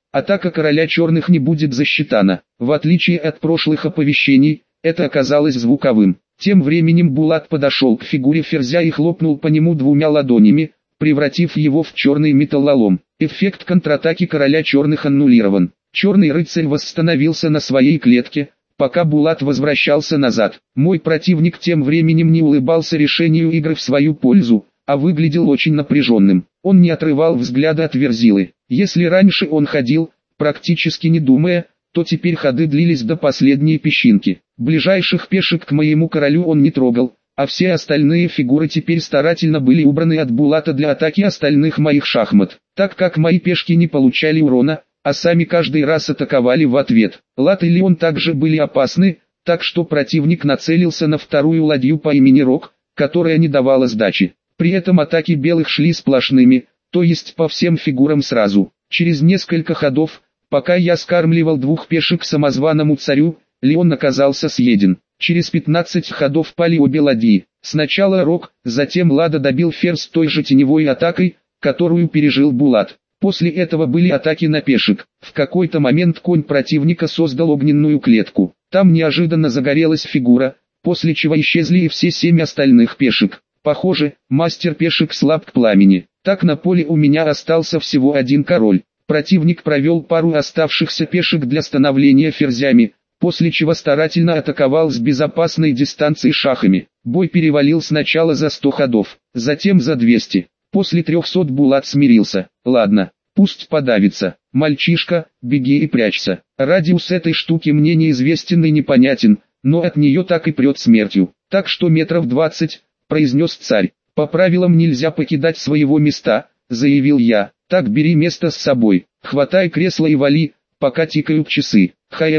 Атака короля черных не будет засчитана. В отличие от прошлых оповещений, это оказалось звуковым. Тем временем Булат подошел к фигуре ферзя и хлопнул по нему двумя ладонями, превратив его в черный металлолом. Эффект контратаки короля черных аннулирован. Черный рыцарь восстановился на своей клетке, пока Булат возвращался назад. Мой противник тем временем не улыбался решению игры в свою пользу, а выглядел очень напряженным. Он не отрывал взгляда от Верзилы. Если раньше он ходил, практически не думая, то теперь ходы длились до последней песчинки. Ближайших пешек к моему королю он не трогал, а все остальные фигуры теперь старательно были убраны от Булата для атаки остальных моих шахмат. Так как мои пешки не получали урона, а сами каждый раз атаковали в ответ. Лад и Леон также были опасны, так что противник нацелился на вторую ладью по имени Рок, которая не давала сдачи. При этом атаки белых шли сплошными, то есть по всем фигурам сразу. Через несколько ходов, пока я скармливал двух пешек самозваному царю, Леон оказался съеден. Через 15 ходов пали обе ладьи. Сначала Рок, затем Лада добил ферзь той же теневой атакой, которую пережил Булат. После этого были атаки на пешек. В какой-то момент конь противника создал огненную клетку. Там неожиданно загорелась фигура, после чего исчезли и все 7 остальных пешек. Похоже, мастер пешек слаб к пламени. Так на поле у меня остался всего один король. Противник провел пару оставшихся пешек для становления ферзями, после чего старательно атаковал с безопасной дистанции шахами. Бой перевалил сначала за 100 ходов, затем за 200. После 300 Булат смирился. Ладно, пусть подавится. Мальчишка, беги и прячься. Радиус этой штуки мне неизвестен и непонятен, но от нее так и прет смертью. Так что метров 20, произнес царь. По правилам нельзя покидать своего места, заявил я. Так бери место с собой. Хватай кресло и вали, пока тикают часы.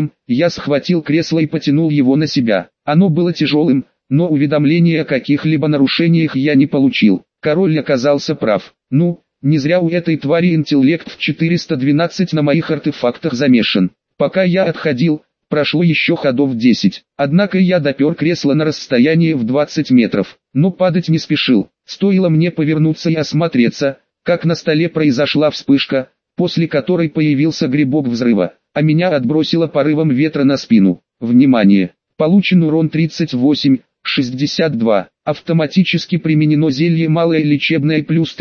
Я схватил кресло и потянул его на себя. Оно было тяжелым, но уведомления о каких-либо нарушениях я не получил. Король оказался прав. Ну, не зря у этой твари интеллект в 412 на моих артефактах замешан. Пока я отходил, прошло еще ходов 10. Однако я допер кресло на расстояние в 20 метров, но падать не спешил. Стоило мне повернуться и осмотреться, как на столе произошла вспышка, после которой появился грибок взрыва, а меня отбросило порывом ветра на спину. Внимание! Получен урон 38,62. Автоматически применено зелье малое лечебное плюс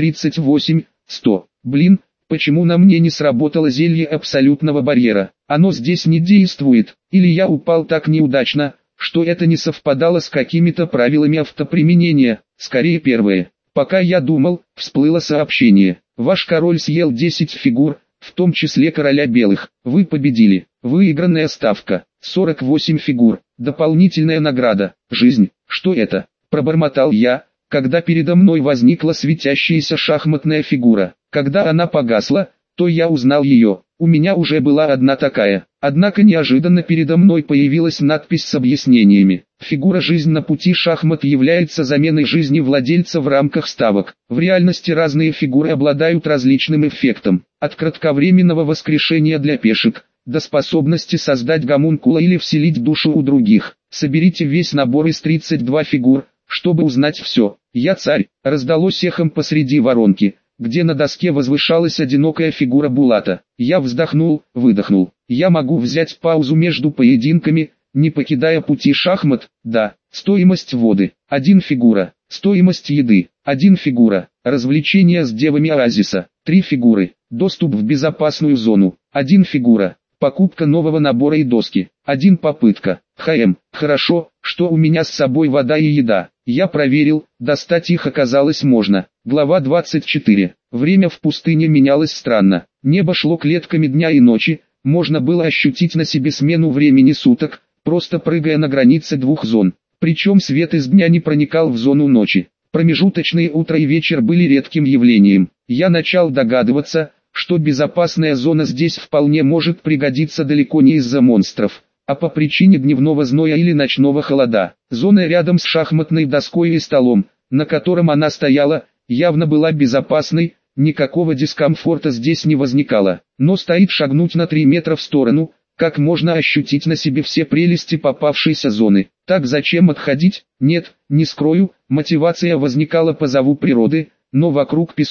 38,100. Блин, почему на мне не сработало зелье абсолютного барьера? Оно здесь не действует, или я упал так неудачно, что это не совпадало с какими-то правилами автоприменения? Скорее первое. Пока я думал, всплыло сообщение. Ваш король съел 10 фигур, в том числе короля белых. Вы победили. Выигранная ставка. 48 фигур. Дополнительная награда. Жизнь. Что это? Пробормотал я, когда передо мной возникла светящаяся шахматная фигура. Когда она погасла, то я узнал ее. У меня уже была одна такая. Однако неожиданно передо мной появилась надпись с объяснениями. Фигура «Жизнь на пути шахмат» является заменой жизни владельца в рамках ставок. В реальности разные фигуры обладают различным эффектом. От кратковременного воскрешения для пешек, до способности создать гомункула или вселить душу у других. Соберите весь набор из 32 фигур, чтобы узнать все. «Я царь», раздалось эхом посреди воронки, где на доске возвышалась одинокая фигура Булата. Я вздохнул, выдохнул. Я могу взять паузу между поединками, не покидая пути шахмат. Да. Стоимость воды – 1 фигура. Стоимость еды – 1 фигура. Развлечения с девами оазиса – 3 фигуры. Доступ в безопасную зону – 1 фигура. Покупка нового набора и доски – 1 попытка. Хорошо, что у меня с собой вода и еда. Я проверил, достать их оказалось можно. Глава 24. Время в пустыне менялось странно. Небо шло клетками дня и ночи, можно было ощутить на себе смену времени суток, просто прыгая на границе двух зон. Причем свет из дня не проникал в зону ночи. Промежуточные утро и вечер были редким явлением. Я начал догадываться, что безопасная зона здесь вполне может пригодиться далеко не из-за монстров, а по причине дневного зноя или ночного холода. Зона рядом с шахматной доской и столом, на котором она стояла, явно была безопасной, никакого дискомфорта здесь не возникало. Но стоит шагнуть на 3 метра в сторону, как можно ощутить на себе все прелести попавшейся зоны. Так зачем отходить? Нет, не скрою, мотивация возникала по зову природы, но вокруг песок,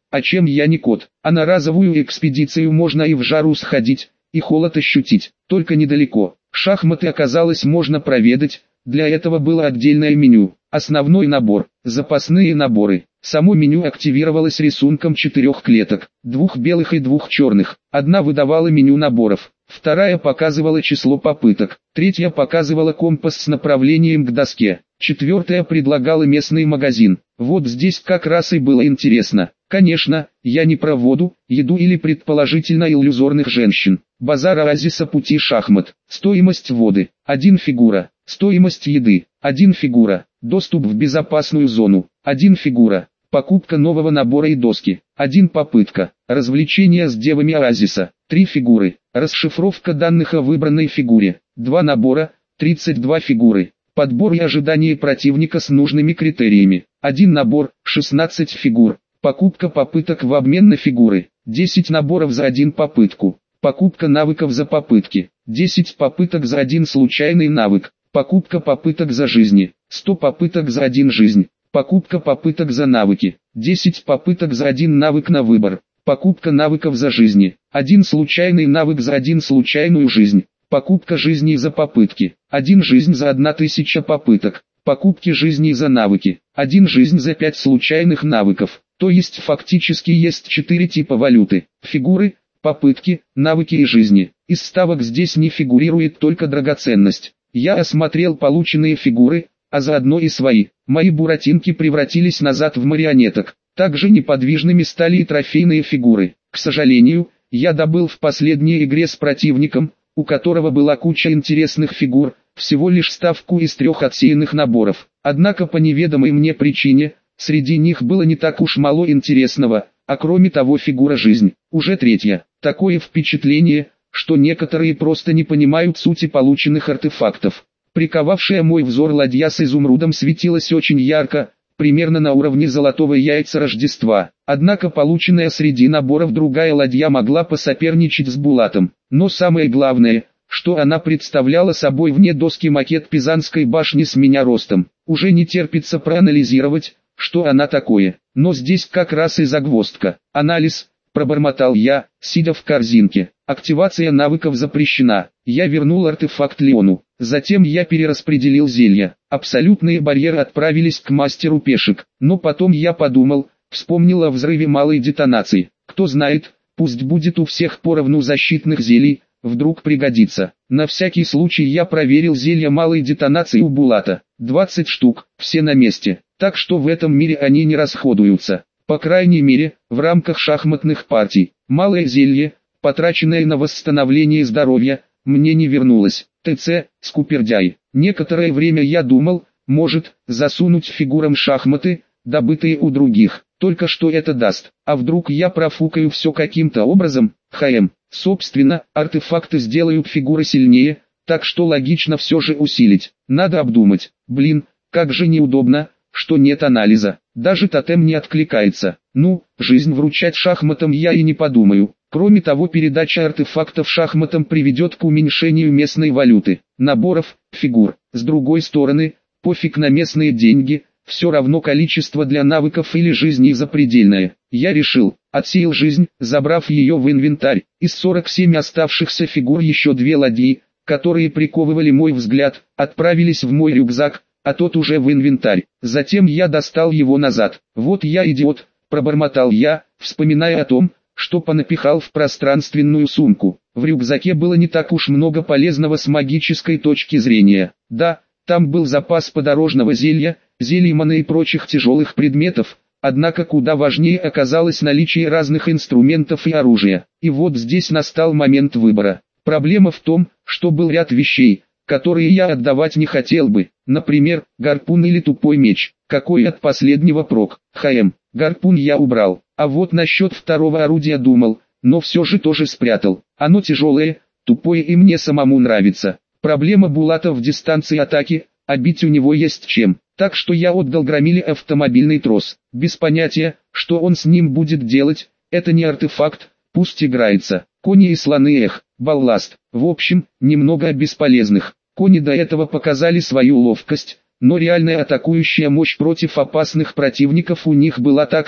А чем я не кот? А на разовую экспедицию можно и в жару сходить, и холод ощутить, только недалеко. Шахматы оказалось можно проведать, для этого было отдельное меню. Основной набор, запасные наборы. Само меню активировалось рисунком 4 клеток, 2 белых и 2 черных. Одна выдавала меню наборов, вторая показывала число попыток, третья показывала компас с направлением к доске, четвертая предлагала местный магазин. Вот здесь как раз и было интересно. Конечно, я не про воду, еду или предположительно иллюзорных женщин. Базар оазиса пути шахмат. Стоимость воды – 1 фигура. Стоимость еды – 1 фигура. Доступ в безопасную зону – 1 фигура. Покупка нового набора и доски – 1 попытка. Развлечения с девами оазиса – 3 фигуры. Расшифровка данных о выбранной фигуре – 2 набора, 32 фигуры. Подбор и ожидание противника с нужными критериями – 1 набор, 16 фигур. Покупка попыток в обмен на фигуры – 10 наборов за 1 попытку. Покупка навыков за попытки – 10 попыток за 1 случайный навык. Покупка попыток за жизни – 100 попыток за 1 жизнь. Покупка попыток за навыки – 10 попыток за 1 навык на выбор. Покупка навыков за жизни – 1 случайный навык за 1 случайную жизнь. Покупка жизней за попытки – 1 жизнь за 1000 попыток. Покупки жизней за навыки – 1 жизнь за 5 случайных навыков. То есть фактически есть 4 типа валюты: фигуры, попытки, навыки и жизни. Из ставок здесь не фигурирует только драгоценность. Я осмотрел полученные фигуры, а заодно и свои. Мои буратинки превратились назад в марионеток. Также неподвижными стали и трофейные фигуры. К сожалению, я добыл в последней игре с противником, у которого была куча интересных фигур, всего лишь ставку из 3 отсеянных наборов. Однако по неведомой мне причине, среди них было не так уж мало интересного, а кроме того фигура жизнь, уже 3-я. Такое впечатление, что некоторые просто не понимают сути полученных артефактов. Приковавшая мой взор ладья с изумрудом светилась очень ярко, примерно на уровне золотого яйца Рождества. Однако полученная среди наборов другая ладья могла посоперничать с Булатом. Но самое главное, что она представляла собой вне доски макет Пизанской башни с меня ростом. Уже не терпится проанализировать, что она такое. Но здесь как раз и загвоздка. Анализ, пробормотал я, сидя в корзинке. Активация навыков запрещена. Я вернул артефакт Леону. Затем я перераспределил зелья. Абсолютные барьеры отправились к мастеру пешек. Но потом я подумал, вспомнил о взрыве малой детонации. Кто знает, пусть будет у всех поровну защитных зелий, вдруг пригодится. На всякий случай я проверил зелья малой детонации у Булата. 20 штук, все на месте. Так что в этом мире они не расходуются. По крайней мере, в рамках шахматных партий. Малое зелье, потраченное на восстановление здоровья, мне не вернулось. ТЦ, скупердяй. Некоторое время я думал, может, засунуть фигурам шахматы, добытые у других. Только что это даст? А вдруг я профукаю все каким-то образом? Собственно, артефакты сделают фигуры сильнее, так что логично все же усилить. Надо обдумать. Блин, как же неудобно, что нет анализа. Даже тотем не откликается. Ну, жизнь вручать шахматам я и не подумаю. Кроме того, передача артефактов шахматам приведет к уменьшению местной валюты, наборов, фигур. С другой стороны, пофиг на местные деньги, все равно количество для навыков или жизней запредельное. Я решил, отсеял жизнь, забрав ее в инвентарь. Из 47 оставшихся фигур еще 2 ладьи, которые приковывали мой взгляд, отправились в мой рюкзак, а тот уже в инвентарь. Затем я достал его назад. Вот я идиот, пробормотал я, вспоминая о том, что понапихал в пространственную сумку. В рюкзаке было не так уж много полезного с магической точки зрения. Да, там был запас подорожного зелья, зелий маны и прочих тяжелых предметов, однако куда важнее оказалось наличие разных инструментов и оружия. И вот здесь настал момент выбора. Проблема в том, что был ряд вещей, которые я отдавать не хотел бы, например, гарпун или тупой меч. Какой от последнего прок? Гарпун я убрал, а вот насчет второго орудия думал, но все же тоже спрятал. Оно тяжелое, тупое и мне самому нравится. Проблема Булата в дистанции атаки, а бить у него есть чем. Так что я отдал Громиле автомобильный трос. Без понятия, что он с ним будет делать, это не артефакт, пусть играется. Кони и слоны балласт. В общем, немного о бесполезных. Кони до этого показали свою ловкость, но реальная атакующая мощь против опасных противников у них была так себе.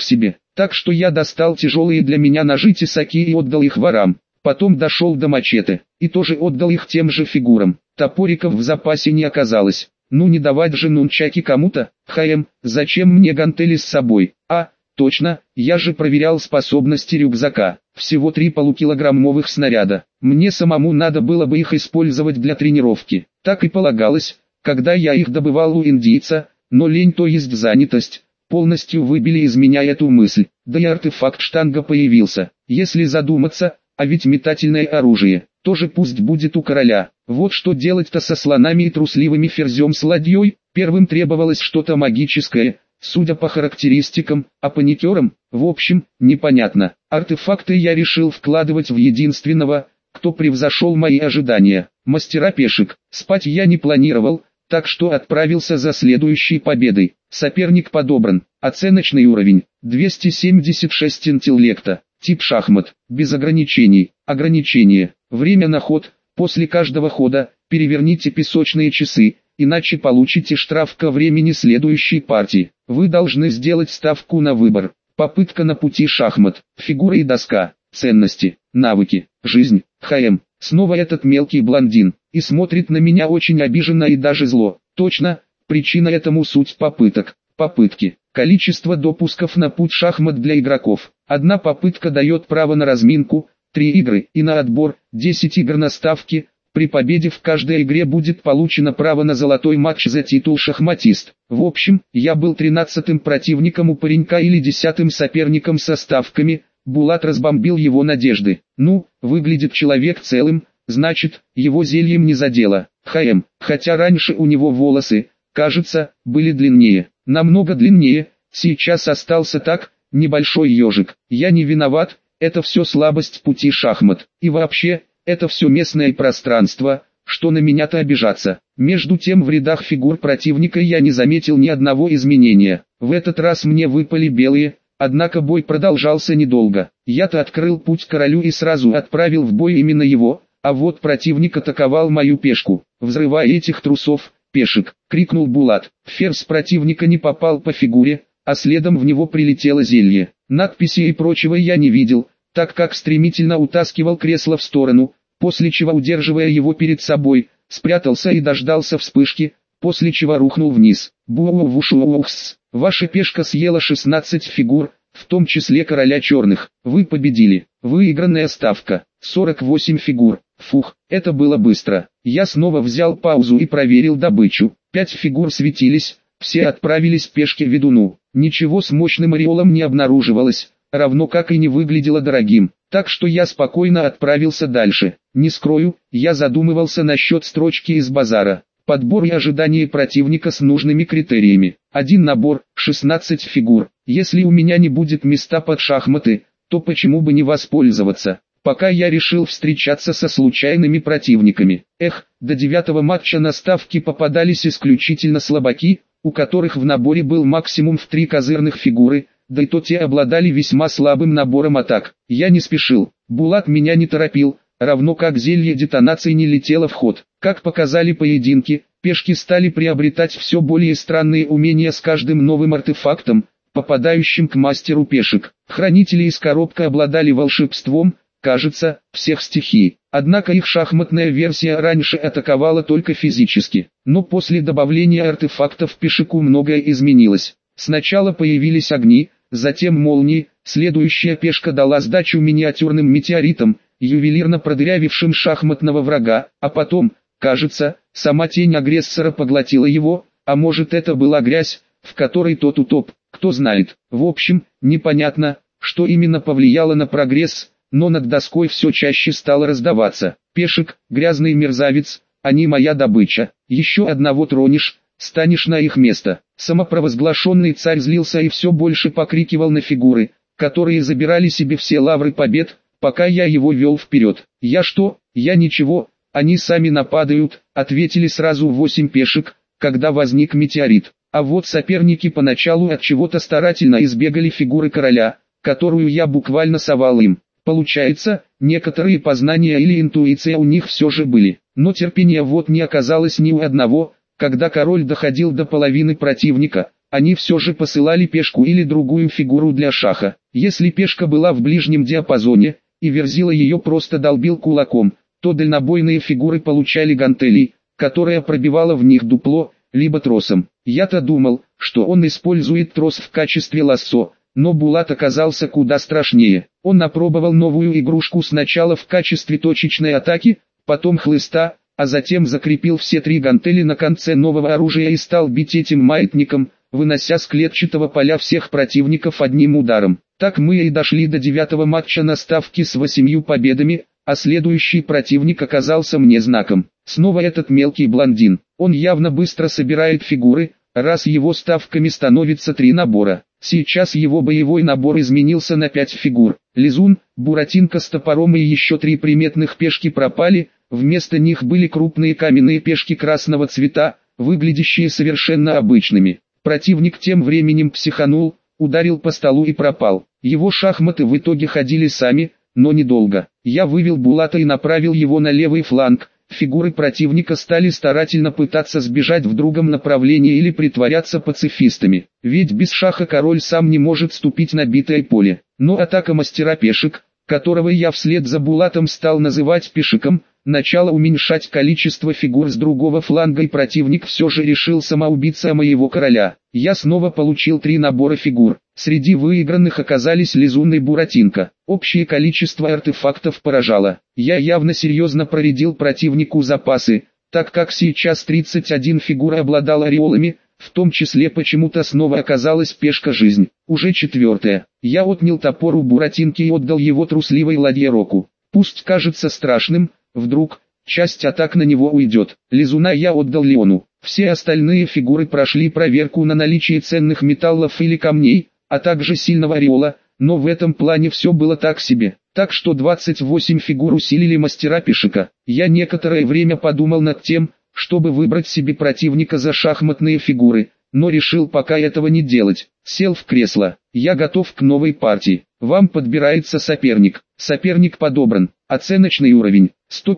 Так что я достал тяжелые для меня ножи тесаки и отдал их ворам. Потом дошел до мачете, и тоже отдал их тем же фигурам. Топориков в запасе не оказалось. Ну не давать же нунчаки кому-то. Зачем мне гантели с собой? Точно, я же проверял способности рюкзака. Всего 3 полукилограммовых снаряда. Мне самому надо было бы их использовать для тренировки. Так и полагалось, когда я их добывал у индийца, но лень, то есть занятость, полностью выбили из меня эту мысль. Да и артефакт штанга появился. Если задуматься, а ведь метательное оружие тоже пусть будет у короля. Вот что делать-то со слонами и трусливыми ферзем с ладьей? Первым требовалось что-то магическое, судя по характеристикам, а паникерам, в общем, непонятно. Артефакты я решил вкладывать в единственного, кто превзошел мои ожидания. Мастера пешек. Спать я не планировал, так что отправился за следующей победой. Соперник подобран. Оценочный уровень 276 интеллекта. Тип шахмат. Без ограничений. Ограничение. Время на ход. После каждого хода переверните песочные часы, иначе получите штраф ко времени следующей партии. Вы должны сделать ставку на выбор. Попытка на пути шахмат. Фигура и доска. Ценности. Навыки. Жизнь. Снова этот мелкий блондин. И смотрит на меня очень обиженно и даже зло. Точно, причина этому суть попыток. Попытки. Количество допусков на путь шахмат для игроков. Одна попытка дает право на разминку, 3 игры и на отбор, 10 игр на ставки. При победе в каждой игре будет получено право на золотой матч за титул шахматист. В общем, я был 13-м противником у паренька или 10-м соперником со ставками. Булат разбомбил его надежды. Ну, выглядит человек целым, значит, его зельем не задело. Хотя раньше у него волосы, кажется, были длиннее. Намного длиннее, сейчас остался так, небольшой ежик. Я не виноват, это все слабость пути шахмат. И вообще, это все местное пространство, что на меня-то обижаться. Между тем в рядах фигур противника я не заметил ни одного изменения. В этот раз мне выпали белые, однако бой продолжался недолго. Я-то открыл путь королю и сразу отправил в бой именно его, а вот противник атаковал мою пешку. «Взрывай этих трусов, пешек!» — крикнул Булат. Ферзь противника не попал по фигуре, а следом в него прилетело зелье. Надписи и прочего я не видел, так как стремительно утаскивал кресло в сторону, после чего, удерживая его перед собой, спрятался и дождался вспышки, после чего рухнул вниз. Буувушуухс. Ваша пешка съела 16 фигур, в том числе короля черных. Вы победили. Выигранная ставка. 48 фигур. Фух, это было быстро. Я снова взял паузу и проверил добычу. 5 фигур светились, все отправились пешке ведуну. Ничего с мощным ореолом не обнаруживалось, равно как и не выглядело дорогим. Так что я спокойно отправился дальше. Не скрою, я задумывался насчет строчки из базара. Подбор и ожидание противника с нужными критериями. Один набор, 16 фигур. Если у меня не будет места под шахматы, то почему бы не воспользоваться? Пока я решил встречаться со случайными противниками. До 9-го матча на ставки попадались исключительно слабаки, у которых в наборе был максимум в 3 козырных фигуры, да и то те обладали весьма слабым набором атак. Я не спешил, Булат меня не торопил, равно как зелье детонации не летело в ход. Как показали поединки, пешки стали приобретать все более странные умения с каждым новым артефактом, попадающим к мастеру пешек. Хранители из коробка обладали волшебством, кажется, всех стихий. Однако их шахматная версия раньше атаковала только физически. Но после добавления артефактов пешеку многое изменилось. Сначала появились огни, затем молнии, следующая пешка дала сдачу миниатюрным метеоритам, ювелирно продырявившим шахматного врага, а потом, кажется, сама тень агрессора поглотила его, а может это была грязь, в которой тот утоп, кто знает. В общем, непонятно, что именно повлияло на прогресс, но над доской все чаще стало раздаваться: «Пешек, грязный мерзавец, они моя добыча, еще одного тронешь, станешь на их место». Самопровозглашенный царь злился и все больше покрикивал на фигуры, которые забирали себе все лавры побед, пока я его вел вперед. «Я что? Я ничего, они сами нападают», — ответили сразу 8 пешек, когда возник метеорит. А вот соперники поначалу от чего-то старательно избегали фигуры короля, которую я буквально совал им. Получается, некоторые познания или интуиция у них все же были, но терпения вот не оказалось ни у одного. Когда король доходил до половины противника, они все же посылали пешку или другую фигуру для шаха. Если пешка была в ближнем диапазоне, и Верзила ее просто долбил кулаком, то дальнобойные фигуры получали гантели, которая пробивала в них дупло, либо тросом. Я-то думал, что он использует трос в качестве лассо, но Булат оказался куда страшнее. Он опробовал новую игрушку сначала в качестве точечной атаки, потом хлыста, а затем закрепил все три гантели на конце нового оружия и стал бить этим маятником, вынося с клетчатого поля всех противников одним ударом. Так мы и дошли до 9-го матча на ставке с 8 победами, а следующий противник оказался мне знаком. Снова этот мелкий блондин. Он явно быстро собирает фигуры, раз его ставками становится 3 набора. Сейчас его боевой набор изменился на 5 фигур. Лизун, Буратинка с топором и еще 3 приметных пешки пропали, вместо них были крупные каменные пешки красного цвета, выглядящие совершенно обычными. Противник тем временем психанул, ударил по столу и пропал. Его шахматы в итоге ходили сами, но недолго. Я вывел Булата и направил его на левый фланг. Фигуры противника стали старательно пытаться сбежать в другом направлении или притворяться пацифистами. Ведь без шаха король сам не может ступить на битое поле. Но атака мастера пешек, которого я вслед за Булатом стал называть пешиком, начала уменьшать количество фигур с другого фланга, и противник все же решил самоубиться моего короля. Я снова получил 3 набора фигур. Среди выигранных оказались Лизун и Буратинка. Общее количество артефактов поражало. Я явно серьезно проредил противнику запасы, так как сейчас 31 фигура обладала ореолами, в том числе почему-то снова оказалась пешка жизнь. Уже 4-я. Я отнял топор у Буратинки и отдал его трусливой ладье Року. Пусть кажется страшным, вдруг часть атак на него уйдет. Лизуна я отдал Леону. Все остальные фигуры прошли проверку на наличие ценных металлов или камней, а также сильного ореола, но в этом плане все было так себе. Так что 28 фигур усилили мастера пешика. Я некоторое время подумал над тем, чтобы выбрать себе противника за шахматные фигуры, но решил пока этого не делать. Сел в кресло. Я готов к новой партии. Вам подбирается соперник. Соперник подобран. Оценочный уровень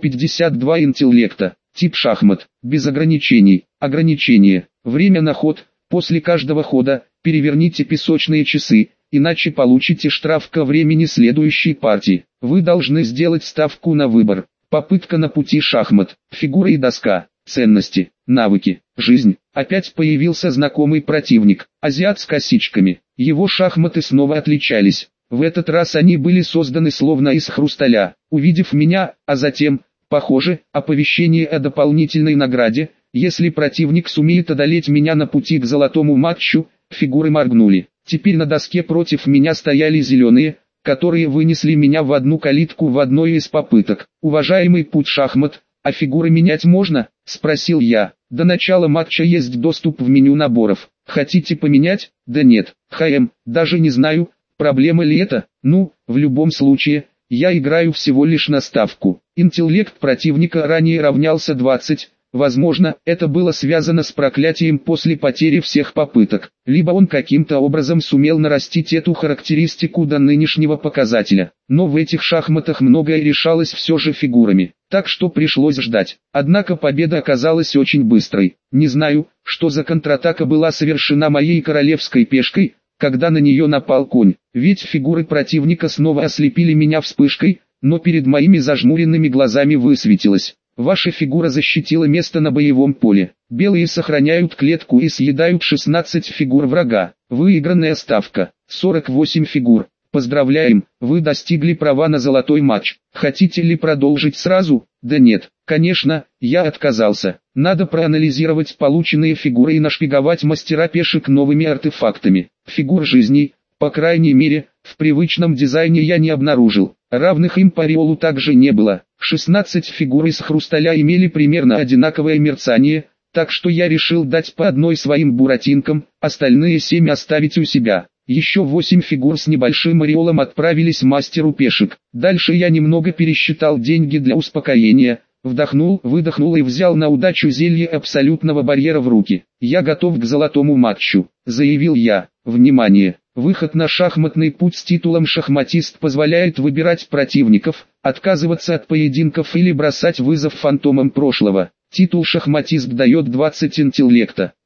152 интеллекта. Тип шахмат. Без ограничений. Ограничение. Время на ход. После каждого хода переверните песочные часы, иначе получите штраф ко времени следующей партии. Вы должны сделать ставку на выбор. Попытка на пути шахмат. Фигура и доска. Ценности. Навыки. Жизнь. Опять появился знакомый противник. Азиат с косичками. Его шахматы снова отличались. В этот раз они были созданы словно из хрусталя. Увидев меня, а затем, похоже, оповещение о дополнительной награде, если противник сумеет одолеть меня на пути к золотому матчу, фигуры моргнули. Теперь на доске против меня стояли зеленые, которые вынесли меня в одну калитку в одной из попыток. «Уважаемый путь шахмат, а фигуры менять можно?» – спросил я. «До начала матча есть доступ в меню наборов. Хотите поменять?» «Да нет, даже не знаю, проблема ли это. Ну, в любом случае, я играю всего лишь на ставку». Интеллект противника ранее равнялся 20. Возможно, это было связано с проклятием после потери всех попыток, либо он каким-то образом сумел нарастить эту характеристику до нынешнего показателя. Но в этих шахматах многое решалось все же фигурами, так что пришлось ждать. Однако победа оказалась очень быстрой. Не знаю, что за контратака была совершена моей королевской пешкой, когда на нее напал конь, ведь фигуры противника снова ослепили меня вспышкой, но перед моими зажмуренными глазами высветилось. Ваша фигура защитила место на боевом поле. Белые сохраняют клетку и съедают 16 фигур врага. Выигранная ставка 48 фигур. Поздравляем, вы достигли права на золотой матч. Хотите ли продолжить сразу? Да нет, конечно, я отказался. Надо проанализировать полученные фигуры и нашпиговать мастера пешек новыми артефактами. Фигур жизней, по крайней мере, в привычном дизайне я не обнаружил. Равных им по ореолу также не было. 16 фигур из хрусталя имели примерно одинаковое мерцание, так что я решил дать по одной своим буратинкам, остальные 7 оставить у себя. Еще 8 фигур с небольшим ореолом отправились мастеру пешек. Дальше я немного пересчитал деньги для успокоения, вдохнул, выдохнул и взял на удачу зелье абсолютного барьера в руки. «Я готов к золотому матчу», — заявил я. Внимание! Выход на шахматный путь с титулом «Шахматист» позволяет выбирать противников, отказываться от поединков или бросать вызов фантомам прошлого. Титул «Шахматист» дает 20 интеллекта.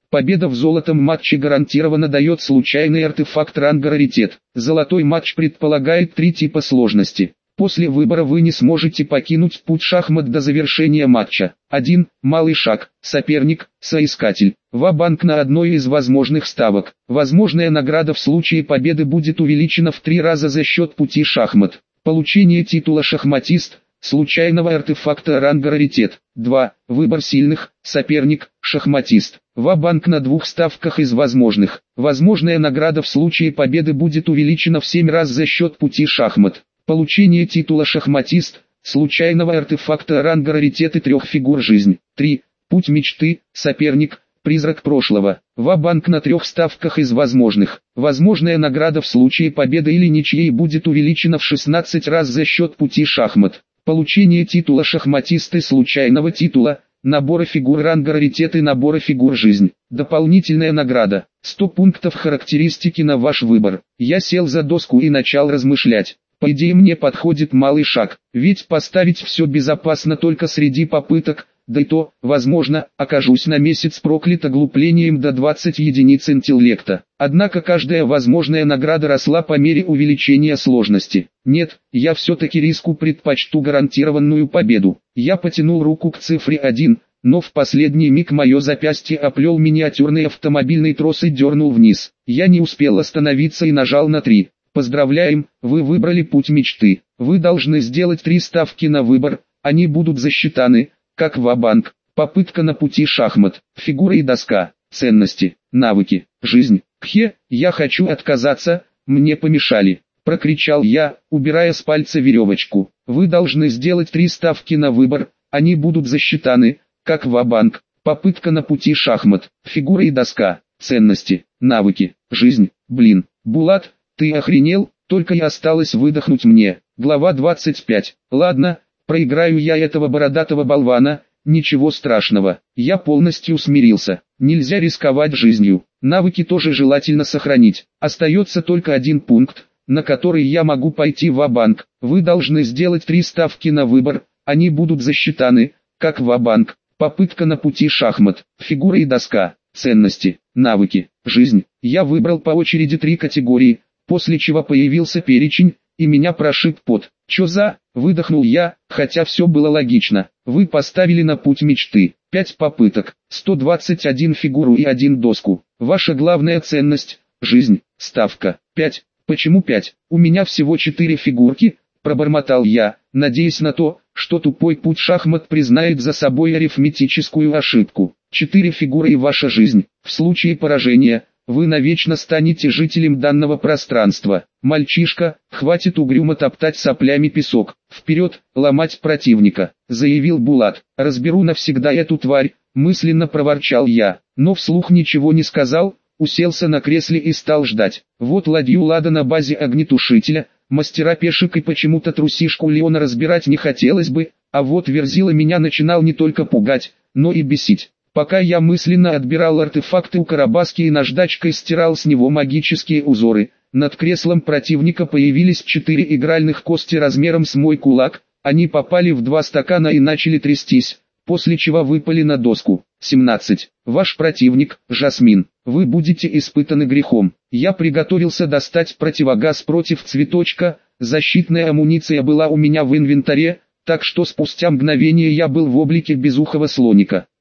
Победа в золотом матче гарантированно дает случайный артефакт ранга раритет. Золотой матч предполагает 3 типа сложности. После выбора вы не сможете покинуть путь шахмат до завершения матча. 1. Малый шаг. Соперник, соискатель. Ва-банк на одной из возможных ставок. Возможная награда в случае победы будет увеличена в 3 раза за счет пути шахмат. Получение титула шахматист, случайного артефакта ранга раритет. 2. Выбор сильных, соперник, шахматист. Ва-банк на 2 ставках из возможных. Возможная награда в случае победы будет увеличена в 7 раз за счет пути шахмат. Получение титула шахматист, случайного артефакта ранга раритет и 3 фигур жизнь. 3. Путь мечты, соперник, призрак прошлого. Ва-банк на 3 ставках из возможных. Возможная награда в случае победы или ничьей будет увеличена в 16 раз за счет пути шахмат. Получение титула шахматиста и случайного титула, набора фигур ранга раритет и набора фигур жизнь. Дополнительная награда. 100 пунктов характеристики на ваш выбор. Я сел за доску и начал размышлять. По идее мне подходит малый шаг, ведь поставить все безопасно только среди попыток, да и то, возможно, окажусь на месяц проклят оглуплением до 20 единиц интеллекта. Однако каждая возможная награда росла по мере увеличения сложности. Нет, я все-таки риску предпочту гарантированную победу. Я потянул руку к цифре 1, но в последний миг мое запястье оплел миниатюрный автомобильный трос и дернул вниз. Я не успел остановиться и нажал на 3. Поздравляем, вы выбрали путь мечты. Вы должны сделать 3 ставки на выбор, они будут засчитаны, как ва-банк. Попытка на пути шахмат, фигура и доска, ценности, навыки, жизнь. Кхе, я хочу отказаться, мне помешали. Прокричал я, убирая с пальца веревочку. Вы должны сделать 3 ставки на выбор, они будут засчитаны, как ва-банк. Попытка на пути шахмат, фигура и доска, ценности, навыки, жизнь. Блин, Булат, ты охренел? Только и осталось выдохнуть мне. Глава 25. Ладно, проиграю я этого бородатого болвана, ничего страшного. Я полностью смирился. Нельзя рисковать жизнью. Навыки тоже желательно сохранить. Остается только 1 пункт, на который я могу пойти ва-банк. Вы должны сделать 3 ставки на выбор, они будут засчитаны, как ва-банк. Попытка на пути шахмат, фигура и доска, ценности, навыки, жизнь. Я выбрал по очереди 3 категории, после чего появился перечень, и меня прошиб пот. «Чё за?» – выдохнул я, хотя все было логично. Вы поставили на путь мечты. 5 попыток, 121 фигуру и 1 доску. Ваша главная ценность – жизнь, ставка. 5. Почему 5? У меня всего 4 фигурки, пробормотал я, надеясь на то, что тупой путь шахмат признает за собой арифметическую ошибку. 4 фигуры и ваша жизнь. В случае поражения – вы навечно станете жителем данного пространства. Мальчишка, хватит угрюмо топтать соплями песок. Вперед, ломать противника, заявил Булат. Разберу навсегда эту тварь, мысленно проворчал я, но вслух ничего не сказал, уселся на кресле и стал ждать. Вот ладью Лада на базе огнетушителя, мастера пешек и почему-то трусишку Леона разбирать не хотелось бы, а вот Верзила меня начинал не только пугать, но и бесить. Пока я мысленно отбирал артефакты у Карабаски и наждачкой стирал с него магические узоры, над креслом противника появились 4 игральных кости размером с мой кулак, они попали в 2 стакана и начали трястись, после чего выпали на доску. 17. Ваш противник, Жасмин, вы будете испытаны грехом. Я приготовился достать противогаз против цветочка, защитная амуниция была у меня в инвентаре, так что спустя мгновение я был в облике безухого слоника.